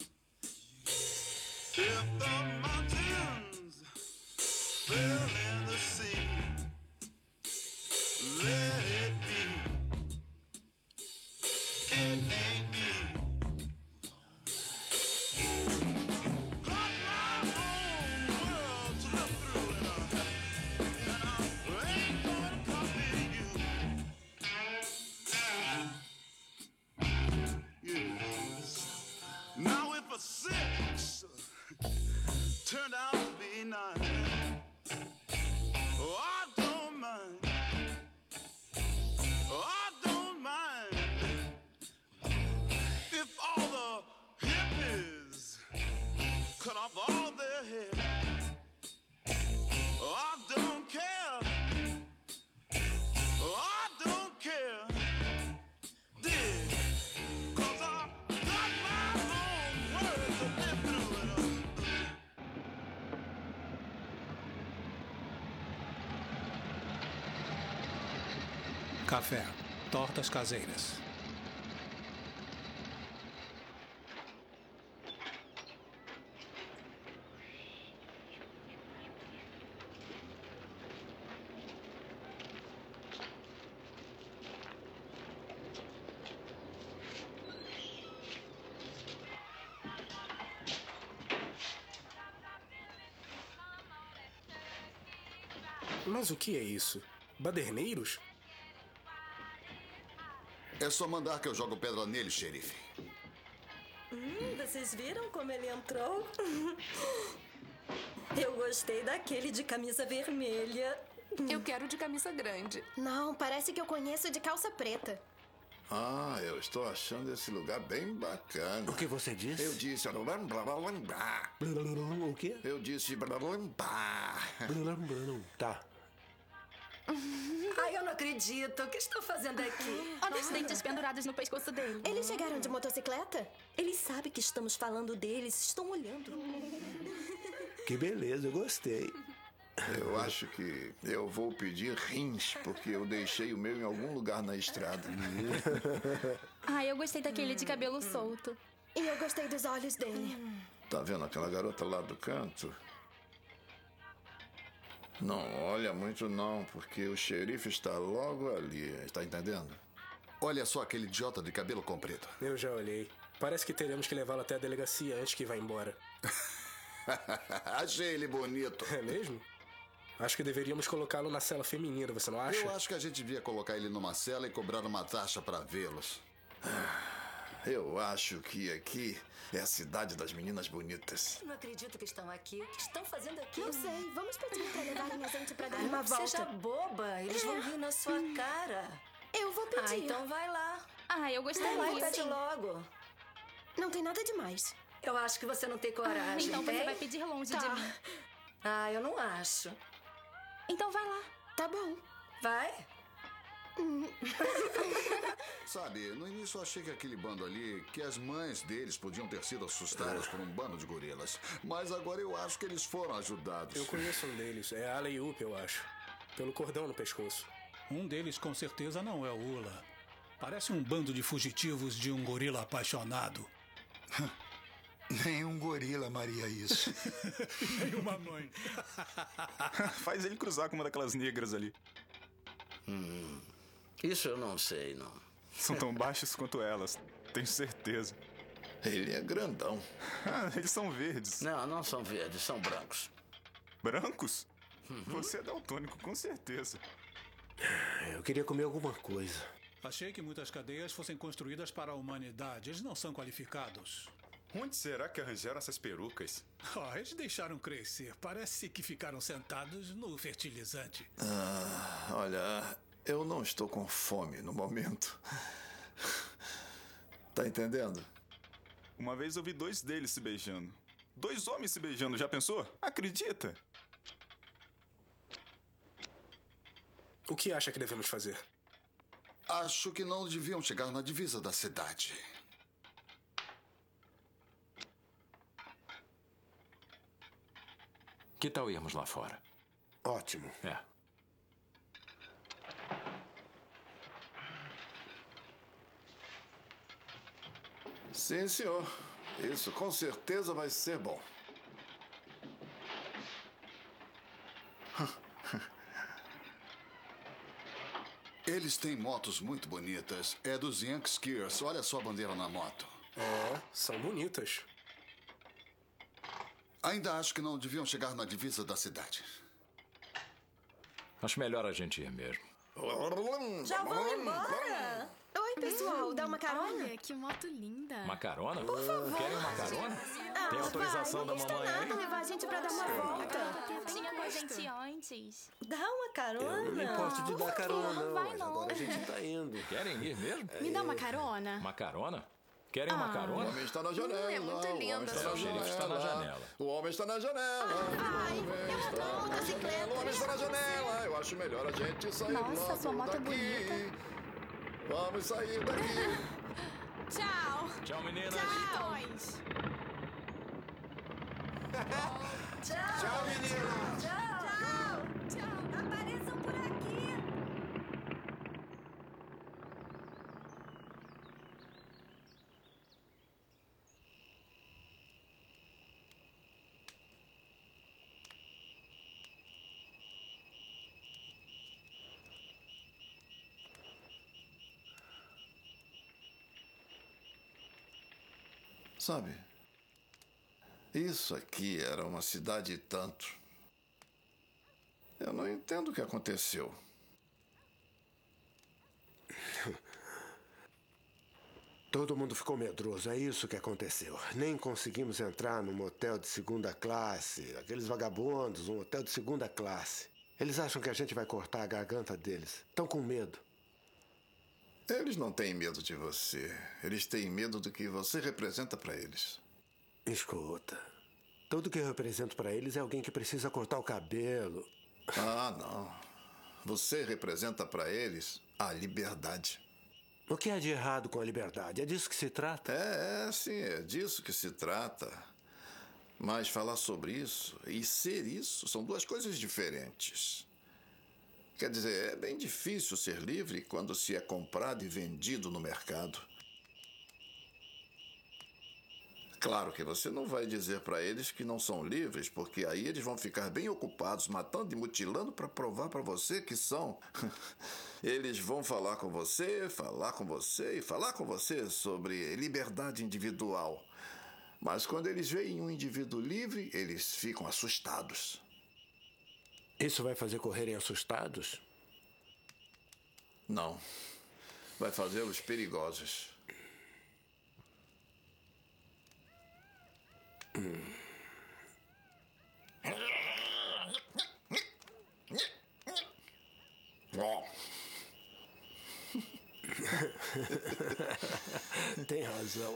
S1: If the mountains fill in the sea, let it be. It ain't me. Got my own world to live through, and I ain't gonna copy you. Now if a 6 turned out to be 9, oh, I don't mind. Oh, I don't mind. If all the hippies cut off all their hair, oh, I don't care. Oh, I don't care. Dig. 'Cause I got my own words to live through it.
S5: Café. Tortas caseiras.
S18: Mas o que é isso? Baderneiros?
S19: É só mandar que eu jogo pedra nele, xerife.
S21: Vocês viram como ele entrou? Eu gostei daquele de camisa vermelha.
S13: Eu quero de camisa grande.
S12: Não, parece que eu conheço de calça preta.
S17: Eu estou achando esse lugar bem bacana.
S7: O que você disse?
S17: Eu disse...
S7: O quê?
S17: Eu disse...
S7: Tá.
S21: Ai, eu não acredito. O que estão fazendo aqui?
S15: Olha os dentes pendurados no pescoço dele.
S12: Eles chegaram de motocicleta?
S21: Eles sabem que estamos falando deles. Estão olhando.
S7: Que beleza, eu gostei.
S17: Eu acho que eu vou pedir rins, porque eu deixei o meu em algum lugar na estrada.
S15: Eu gostei daquele de cabelo solto.
S12: E eu gostei dos olhos dele.
S17: Tá vendo aquela garota lá do canto? Não olha muito não, porque o xerife está logo ali, está entendendo?
S19: Olha só aquele idiota de cabelo comprido.
S18: Eu já olhei. Parece que teremos que levá-lo até a delegacia antes que vá embora.
S19: Achei ele bonito.
S18: É mesmo? Acho que deveríamos colocá-lo na cela feminina, você não acha?
S19: Eu acho que a gente devia colocar ele numa cela e cobrar uma taxa para vê-los.
S17: Eu acho que aqui é a cidade das meninas bonitas.
S21: Não acredito que estão aqui. O que estão fazendo aqui?
S12: Não sei. Vamos pedir pra levarem a gente pra dar uma volta.
S21: Seja boba. Eles vão rir na sua cara.
S12: Eu vou pedir.
S21: Ah, então vai lá.
S15: Eu
S21: Vai lá e pede logo.
S12: Não tem nada demais.
S21: Eu acho que você não tem coragem.
S15: Então você
S21: tem?
S15: vai pedir longe
S21: Tá.
S15: de mim.
S21: Eu não acho.
S15: Então vai lá.
S12: Tá bom.
S21: Vai?
S19: Sabe, no início eu achei que aquele bando ali, que as mães deles podiam ter sido assustadas por um bando de gorilas. Mas agora eu acho que eles foram ajudados.
S18: Eu conheço um deles. É Alley-Oop, eu acho. Pelo cordão no pescoço.
S5: Um deles com certeza não é o Ula. Parece um bando de fugitivos de um gorila apaixonado.
S2: Nenhum gorila amaria isso.
S5: Nem uma mãe.
S2: Faz ele cruzar com uma daquelas negras ali.
S14: Isso eu não sei, não.
S2: São tão baixos quanto elas, tenho certeza.
S17: Ele é grandão.
S2: Eles são verdes.
S14: Não são verdes, são brancos.
S2: Brancos? Você é daltônico, com certeza.
S7: Eu queria comer alguma coisa.
S5: Achei que muitas cadeias fossem construídas para a humanidade. Eles não são qualificados.
S2: Onde será que arranjaram essas perucas?
S5: Eles deixaram crescer. Parece que ficaram sentados no fertilizante.
S17: Olha, eu não estou com fome no momento. Tá entendendo?
S2: Uma vez eu vi 2 deles se beijando. 2 homens se beijando, já pensou? Acredita?
S18: O que acha que devemos fazer?
S19: Acho que não deviam chegar na divisa da cidade.
S6: Que tal irmos lá fora?
S7: Ótimo.
S6: É.
S17: Sim, senhor. Isso com certeza vai ser bom.
S19: Eles têm motos muito bonitas. É dos Yankee Skiers. Olha só a bandeira na moto.
S18: São bonitas.
S19: Ainda acho que não deviam chegar na divisa da cidade.
S6: Acho melhor a gente ir mesmo.
S21: Já vão embora?
S12: Oi, pessoal. Dá uma carona?
S15: Olha, que moto linda.
S6: Uma carona?
S12: Por favor.
S6: Querem uma carona? Tem autorização da
S12: Não custa
S6: mamãe
S12: nada
S6: aí?
S12: levar a gente pra dar uma volta.
S15: Tinha com a gente antes.
S21: Dá uma carona.
S7: Eu não me importo de dar carona, não.
S15: vai
S7: Mas
S15: não.
S7: agora a gente tá indo.
S6: Querem ir mesmo?
S15: Me dá uma carona?
S6: Uma carona? Querem uma
S17: O
S6: carona?
S17: homem está na janela.
S13: É muito linda.
S6: O xerife está na janela.
S17: O homem está na janela. O homem está na janela. Eu acho melhor a gente sair
S15: Nossa,
S17: logo
S15: sua moto é
S17: daqui.
S15: bonita.
S17: Vamos sair daqui.
S15: Tchau.
S6: Tchau, meninas.
S15: Tchau.
S7: Tchau, menina.
S21: Tchau. Apareçam por aqui.
S17: Sabe, isso aqui era uma cidade e tanto. Eu não entendo o que aconteceu.
S7: Todo mundo ficou medroso, é isso que aconteceu. Nem conseguimos entrar num hotel de 2ª classe. Aqueles vagabundos, um hotel de 2ª classe. Eles acham que a gente vai cortar a garganta deles. Estão com medo.
S17: Eles não têm medo de você. Eles têm medo do que você representa para eles.
S7: Escuta, tudo que eu represento para eles é alguém que precisa cortar o cabelo.
S17: Ah, não. Você representa para eles a liberdade.
S7: O que há de errado com a liberdade? É disso que se trata?
S17: Sim, é disso que se trata. Mas falar sobre isso e ser isso são 2 coisas diferentes. Quer dizer, é bem difícil ser livre quando se é comprado e vendido no mercado. Claro que você não vai dizer para eles que não são livres, porque aí eles vão ficar bem ocupados matando e mutilando para provar para você que são. Eles vão falar com você, falar com você e falar com você sobre liberdade individual. Mas quando eles veem um indivíduo livre, eles ficam assustados.
S7: Isso vai fazer correrem assustados?
S17: Não. Vai fazê-los perigosos.
S7: Tem razão.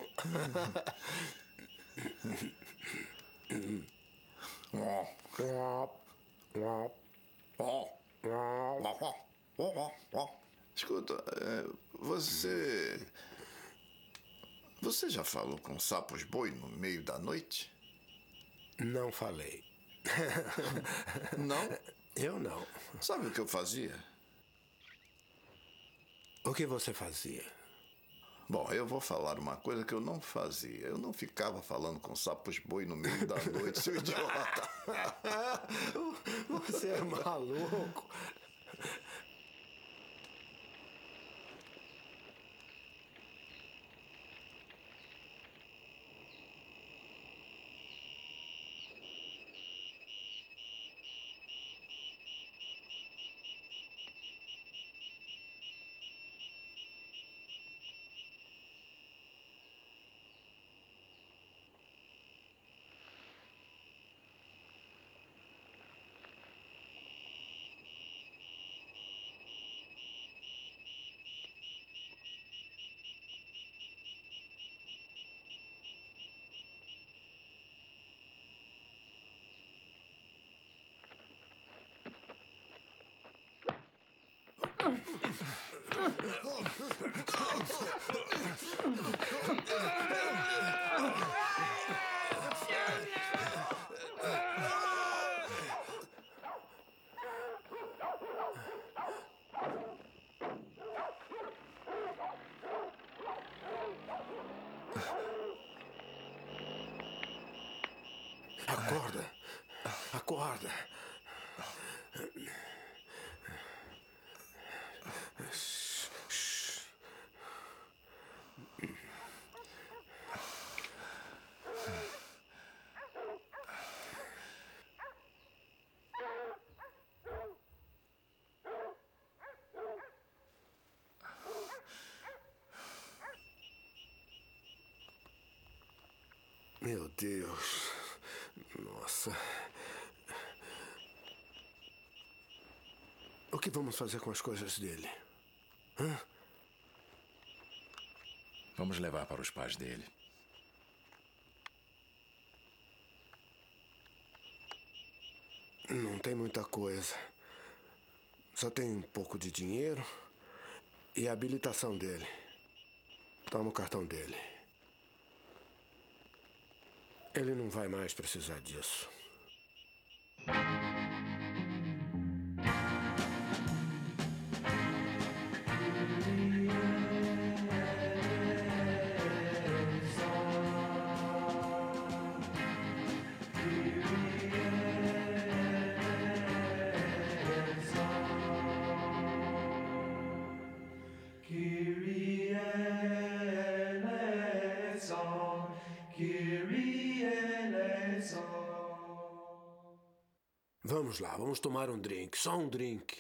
S17: Escuta, você já falou com sapos boi no meio da noite?
S7: Não falei.
S17: Não?
S7: Eu não.
S17: Sabe o que eu fazia?
S7: O que você fazia?
S17: Bom, eu vou falar uma coisa que eu não fazia. Eu não ficava falando com sapos boi no meio da noite, seu idiota.
S7: Você é maluco. Acorda. Acorda. Meu Deus. Nossa. O que vamos fazer com as coisas dele? Hã?
S6: Vamos levar para os pais dele.
S7: Não tem muita coisa. Só tem um pouco de dinheiro e a habilitação dele. Toma o cartão dele. Ele não vai mais precisar disso. Vamos lá, vamos tomar um drink, só um drink.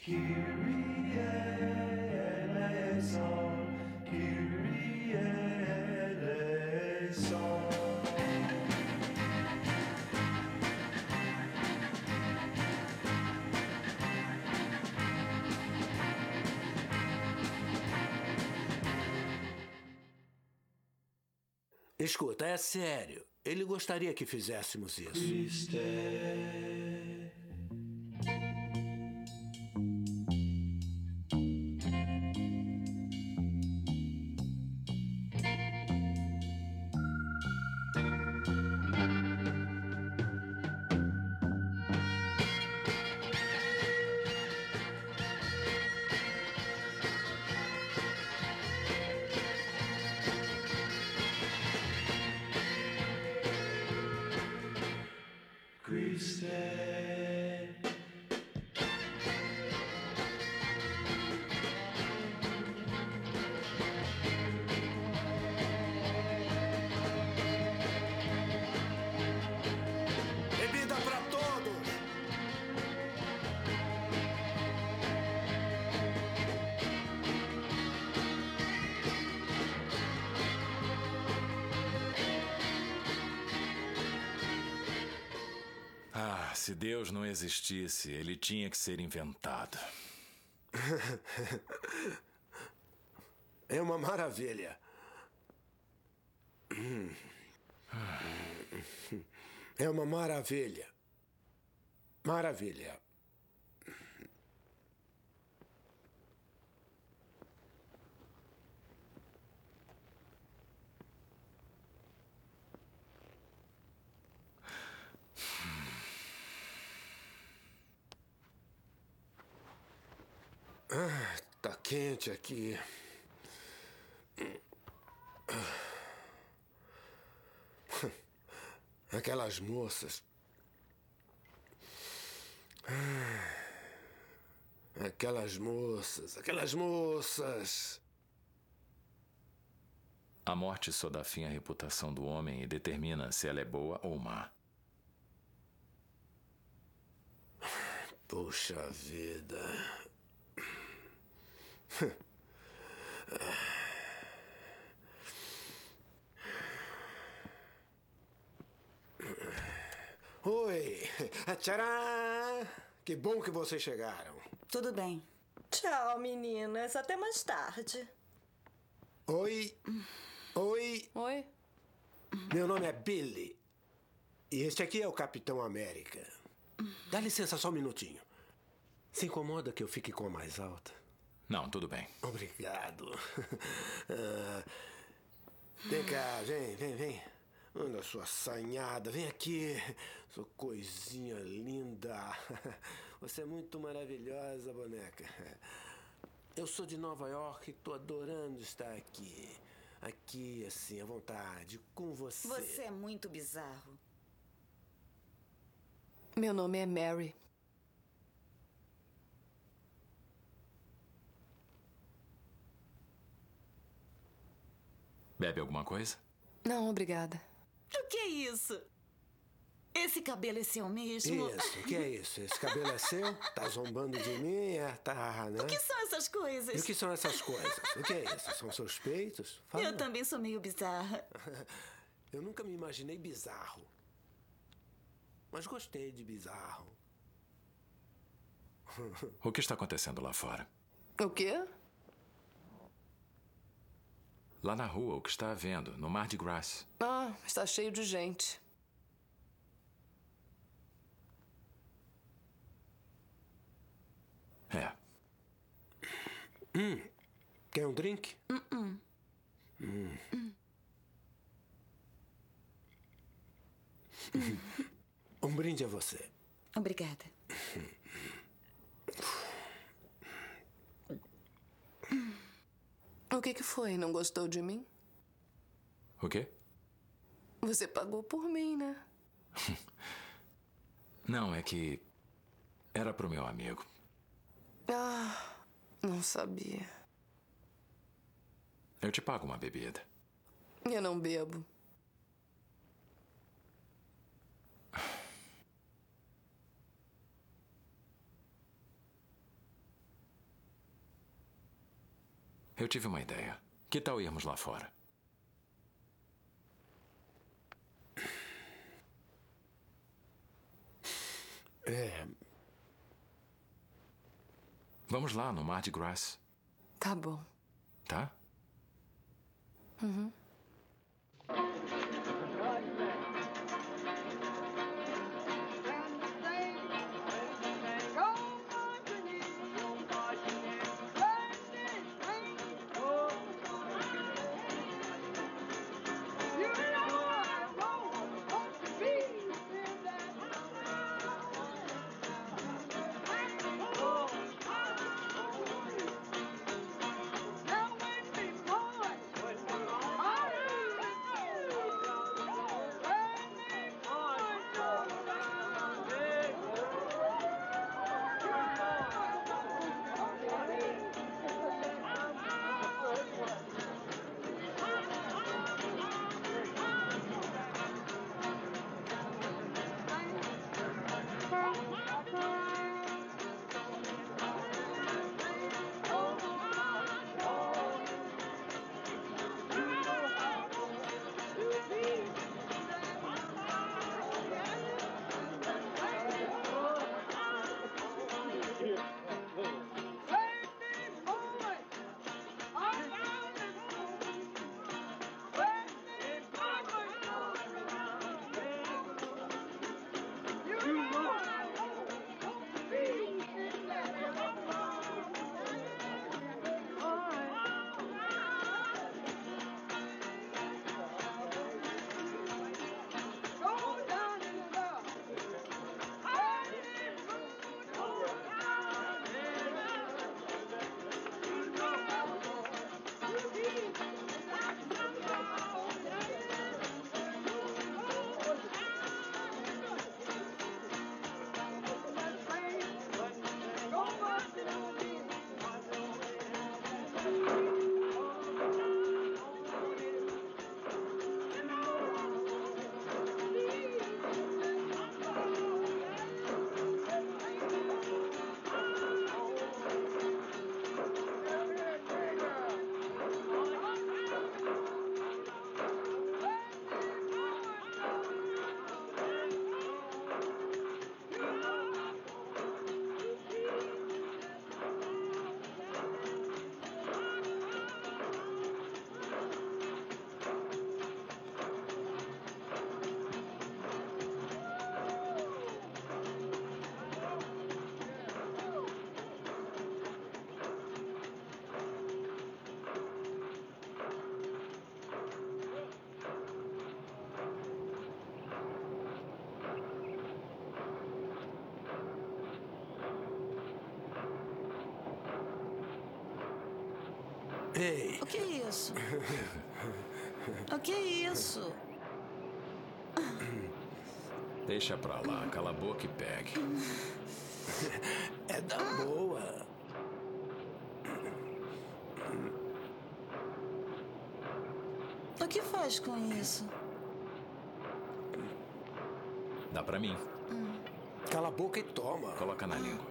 S7: Escuta, é sério. Ele gostaria que fizéssemos isso.
S6: Se Deus não existisse, ele tinha que ser inventado.
S7: É uma maravilha. É uma maravilha. Maravilha. Tá quente aqui. Aquelas moças. Aquelas moças.
S6: A morte só dá fim à reputação do homem e determina se ela é boa ou má.
S7: Puxa vida. Oi! Tcharam! Que bom que vocês chegaram.
S21: Tudo bem. Tchau, meninas. Até mais tarde.
S7: Oi. Meu nome é Billy. E este aqui é o Capitão América. Dá licença só um minutinho. Se incomoda que eu fique com a mais alta?
S6: Não, tudo bem.
S7: Obrigado. Vem cá, vem. Anda, sua assanhada, vem aqui. Sua coisinha linda. Você é muito maravilhosa, boneca. Eu sou de Nova York e tô adorando estar aqui. Aqui, assim, à vontade, com você.
S11: Você é muito bizarro.
S13: Meu nome é Mary.
S6: Bebe alguma coisa?
S13: Não, obrigada.
S11: O que é isso? Esse cabelo é seu mesmo?
S7: Isso, o que é isso? Esse cabelo é seu? Tá zombando de mim? Tá, né?
S11: O que são essas coisas?
S7: E o que são essas coisas? O que é isso? São seus peitos? Fala.
S11: Eu também sou meio bizarra.
S7: Eu nunca me imaginei bizarro. Mas gostei de bizarro.
S6: O que está acontecendo lá fora?
S13: O quê?
S6: Lá na rua, o que está havendo, no Mardi Gras?
S13: Ah, está cheio de gente.
S6: É.
S7: Quer um drink? Um brinde a você.
S11: Obrigada.
S13: O que foi? Não gostou de mim?
S6: O quê?
S13: Você pagou por mim, né?
S6: Não, é que era pro meu amigo.
S13: Ah, não sabia.
S6: Eu te pago uma bebida.
S13: Eu não bebo.
S6: Eu tive uma ideia. Que tal irmos lá fora? Vamos lá no Mardi Gras.
S13: Tá bom.
S6: Tá?
S13: Uhum.
S16: Oh!
S7: Ei.
S14: O que é isso? O que é isso?
S6: Deixa pra lá, cala a boca e pegue.
S7: É da boa.
S14: O que faz com isso?
S6: Dá pra mim.
S7: Cala a boca e toma.
S6: Coloca na língua.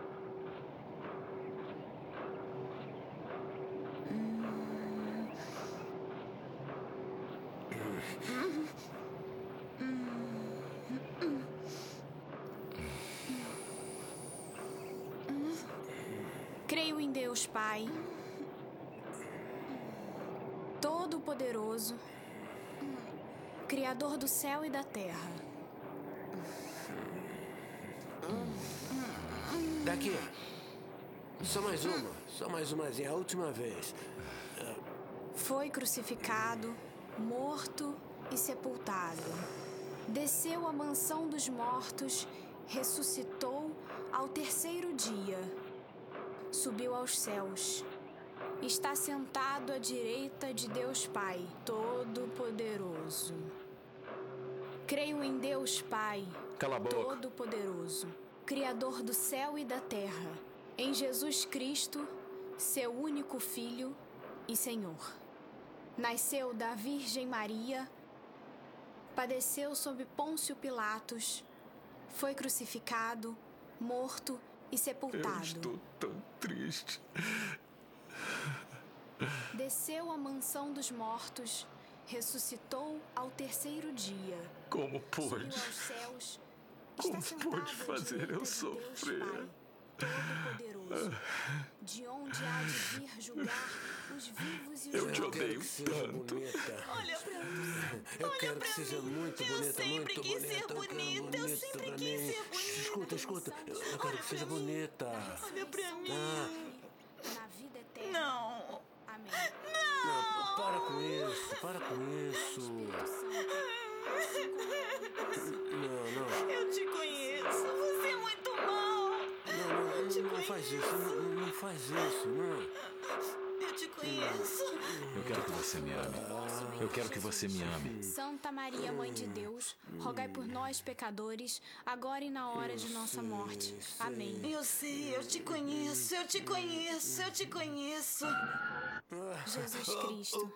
S15: Creio em Deus Pai, Todo-Poderoso, Criador do céu e da terra.
S7: Daqui. Só mais umazinha, a última vez.
S15: Foi crucificado, morto e sepultado. Desceu à mansão dos mortos, ressuscitou ao terceiro dia. Subiu aos céus. Está sentado à direita de Deus Pai, Todo-Poderoso. Creio em Deus Pai,
S6: Cala a boca.
S15: Todo-Poderoso, Criador do céu e da terra, em Jesus Cristo, seu único Filho e Senhor. Nasceu da Virgem Maria, padeceu sob Pôncio Pilatos, foi crucificado, morto e sepultado.
S2: Eu estou tão triste.
S15: Desceu à mansão dos mortos, ressuscitou ao terceiro dia.
S2: Como pôde?
S15: Subiu aos céus,
S2: Como
S15: está sentado
S2: pôde
S15: à
S2: fazer
S15: direita
S2: eu
S15: de
S2: sofrer?
S15: Deus Pai, Todo-Poderoso, de onde há de vir julgar os vivos e os
S2: Eu te
S15: mortos.
S2: odeio tanto.
S14: Olha pra mim.
S7: Eu quero que seja muito bonita,
S14: sempre
S7: muito
S14: quis
S7: bonita.
S14: ser bonita, eu sempre
S7: pra
S14: quis
S7: mim.
S14: ser bonita.
S7: Escuta. Eu quero que seja bonita.
S14: Olha pra mim.
S15: Na vida eterna.
S14: Não.
S15: Amém.
S7: Não, para com isso. Não.
S14: Eu te conheço. Você é muito mal.
S7: Não faz isso. Não faz isso, não.
S14: Eu te conheço.
S6: Eu quero que você me ame. Eu quero que você me ame.
S15: Santa Maria, Mãe de Deus, rogai por nós, pecadores, agora e na hora de nossa morte. Amém.
S14: Eu sei, eu te conheço.
S15: Jesus Cristo.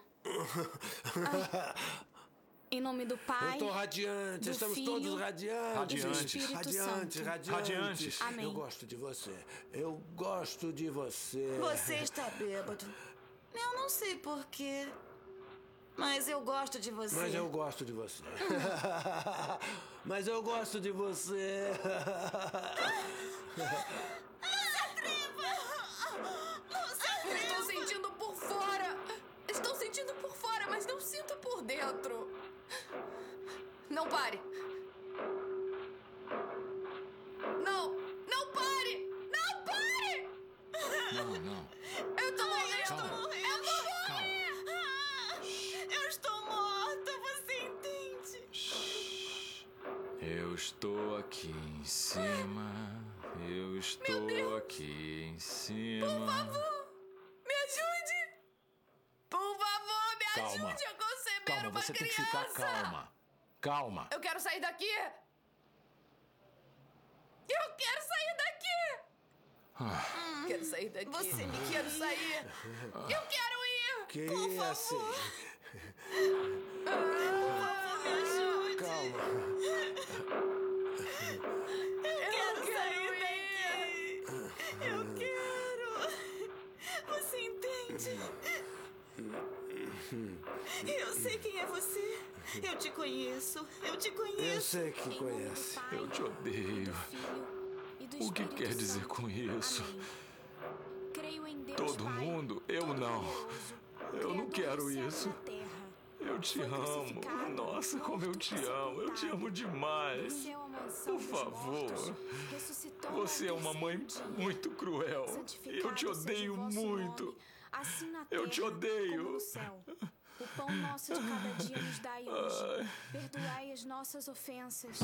S15: Em nome do Pai.
S7: Eu tô radiante,
S15: do
S7: estamos
S15: Filho
S7: todos radiantes.
S15: e do Espírito Santo.
S7: Radiantes.
S15: Amém.
S7: Eu gosto de você.
S14: Você está bêbado. Eu não sei porquê. Mas eu gosto de você.
S7: Mas eu gosto de você.
S13: Estou sentindo por fora, mas não sinto por dentro. Não pare. Não pare.
S6: Não.
S13: Eu tô morrendo.
S14: Eu estou morta, você entende?
S6: Eu estou aqui em cima. Eu estou aqui em cima.
S13: Por favor, me ajude. Por favor, me
S6: Calma.
S13: ajude a conceber
S6: Calma,
S13: uma
S6: você
S13: criança.
S6: tem que ficar calma.
S13: Eu quero sair daqui. Quero sair daqui.
S14: Você me
S13: quero sair. Eu quero ir.
S7: Queria ser.
S14: Por favor, me ajude.
S7: Calma.
S14: Eu quero sair daqui. Eu quero. Você entende? Eu sei quem é você. Eu te conheço.
S7: Eu sei que conhece.
S6: Eu te odeio. O que quer dizer com isso?
S15: Creio em Deus
S6: Todo
S15: Pai,
S6: mundo? Eu não. Eu não quero
S15: Criador do céu e
S6: isso.
S15: da terra.
S6: Eu te amo. Nossa, como eu te amo. Eu te amo demais.
S15: Desceu à mansão
S6: Por
S15: dos
S6: favor.
S15: mortos, ressuscitou
S6: Você é
S15: ao
S6: uma mãe
S15: terceiro dia.
S6: muito cruel. Eu te
S15: Santificado
S6: odeio
S15: seja o vosso
S6: muito.
S15: nome, assim na
S6: Eu te
S15: terra
S6: odeio.
S15: como no céu. O pão nosso de cada dia nos dai hoje. Perdoai as nossas ofensas.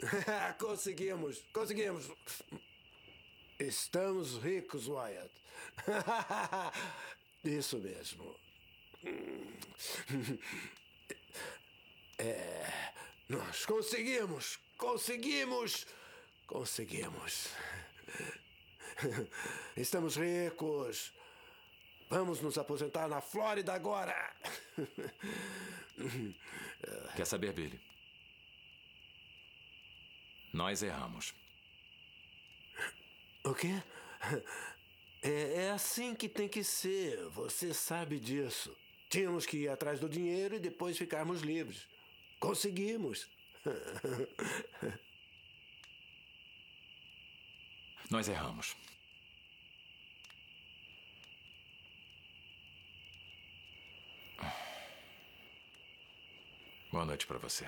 S7: Conseguimos. Estamos ricos, Wyatt. Isso mesmo. Nós conseguimos. Estamos ricos. Vamos nos aposentar na Flórida agora.
S6: Quer saber, Billy? Nós erramos.
S7: O quê? É assim que tem que ser. Você sabe disso. Tínhamos que ir atrás do dinheiro e depois ficarmos livres. Conseguimos.
S6: Nós erramos. Boa noite para você.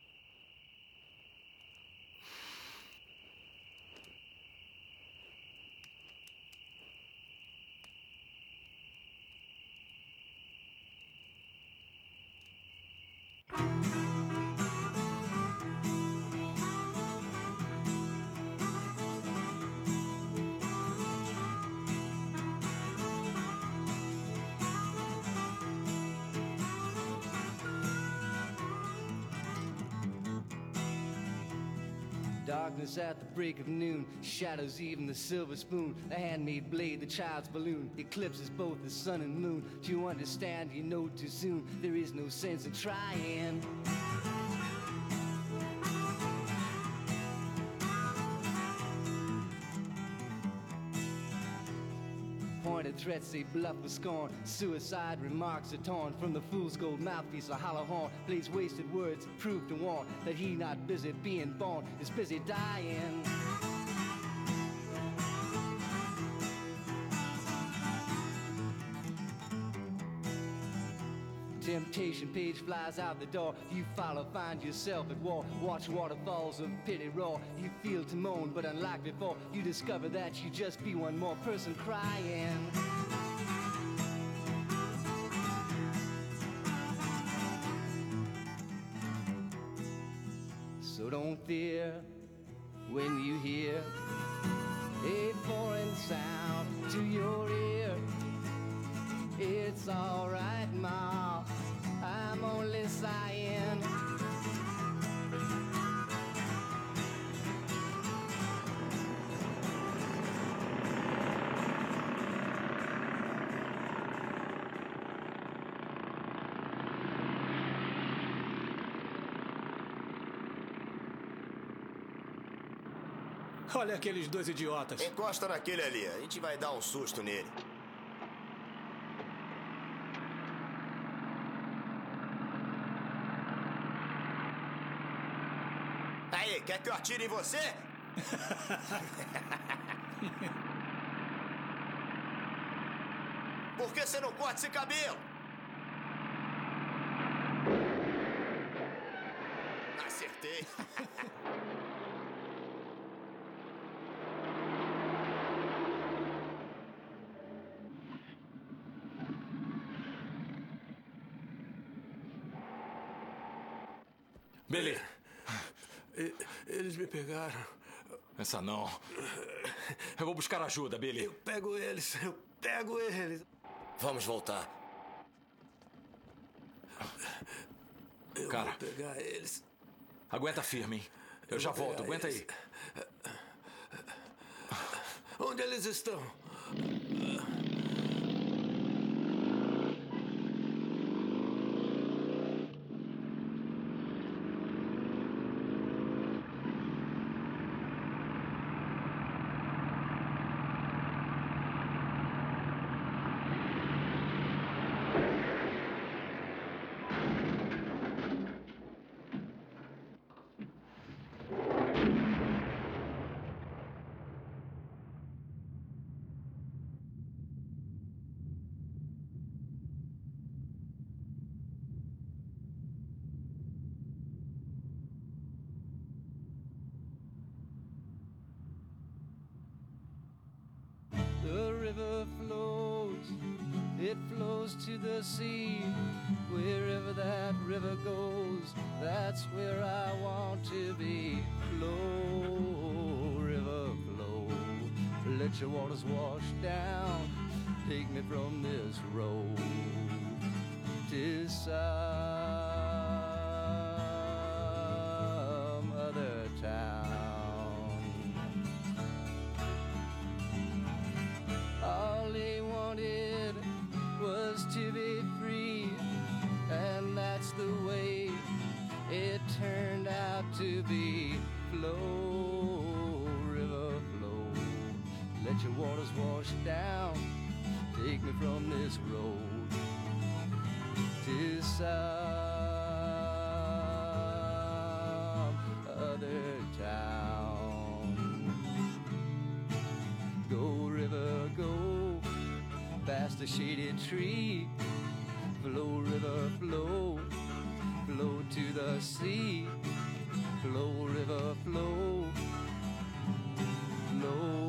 S20: Darkness at the break of noon, shadows even the silver spoon, the handmade blade, the child's balloon, eclipses both the sun and moon. Do you understand? You know too soon. There is no sense in trying. Pointed threats they bluff with scorn. Suicide remarks are torn from the fool's gold mouthpiece. A hollow horn plays wasted words, proof to warn that he not busy being born is busy dying. Temptation page flies out the door. You follow, find yourself at war. Watch waterfalls of pity roar. You feel to moan, but unlike before, you discover that you just be one more person crying. So don't fear when you hear a foreign sound to your ear. It's all right, Ma. I'm only sighing.
S5: Olha aqueles dois idiotas.
S8: Encosta naquele ali. A gente vai dar um susto nele. Aí, quer que eu atire em você? Por que você não corta esse cabelo? Acertei.
S6: Billy!
S7: Eles me pegaram.
S6: Essa não. Eu vou buscar ajuda, Billy.
S7: Eu pego eles.
S8: Vamos voltar.
S6: Cara,
S7: vou pegar eles.
S6: Aguenta firme, hein? Eu já volto, aguenta aí.
S7: Onde eles estão?
S20: The river flows, it flows to the sea. Wherever that river goes, that's where I want to be. let your waters wash down. Take me from this road to some other town. All he wanted was to be free, and that's the way it turned out to be. Flow, river, flow, let your waters wash down. Take me from this road to some other town. Go, river, go, past the shady tree. Flow, river, flow, flow to the sea. Flow, river, flow, flow.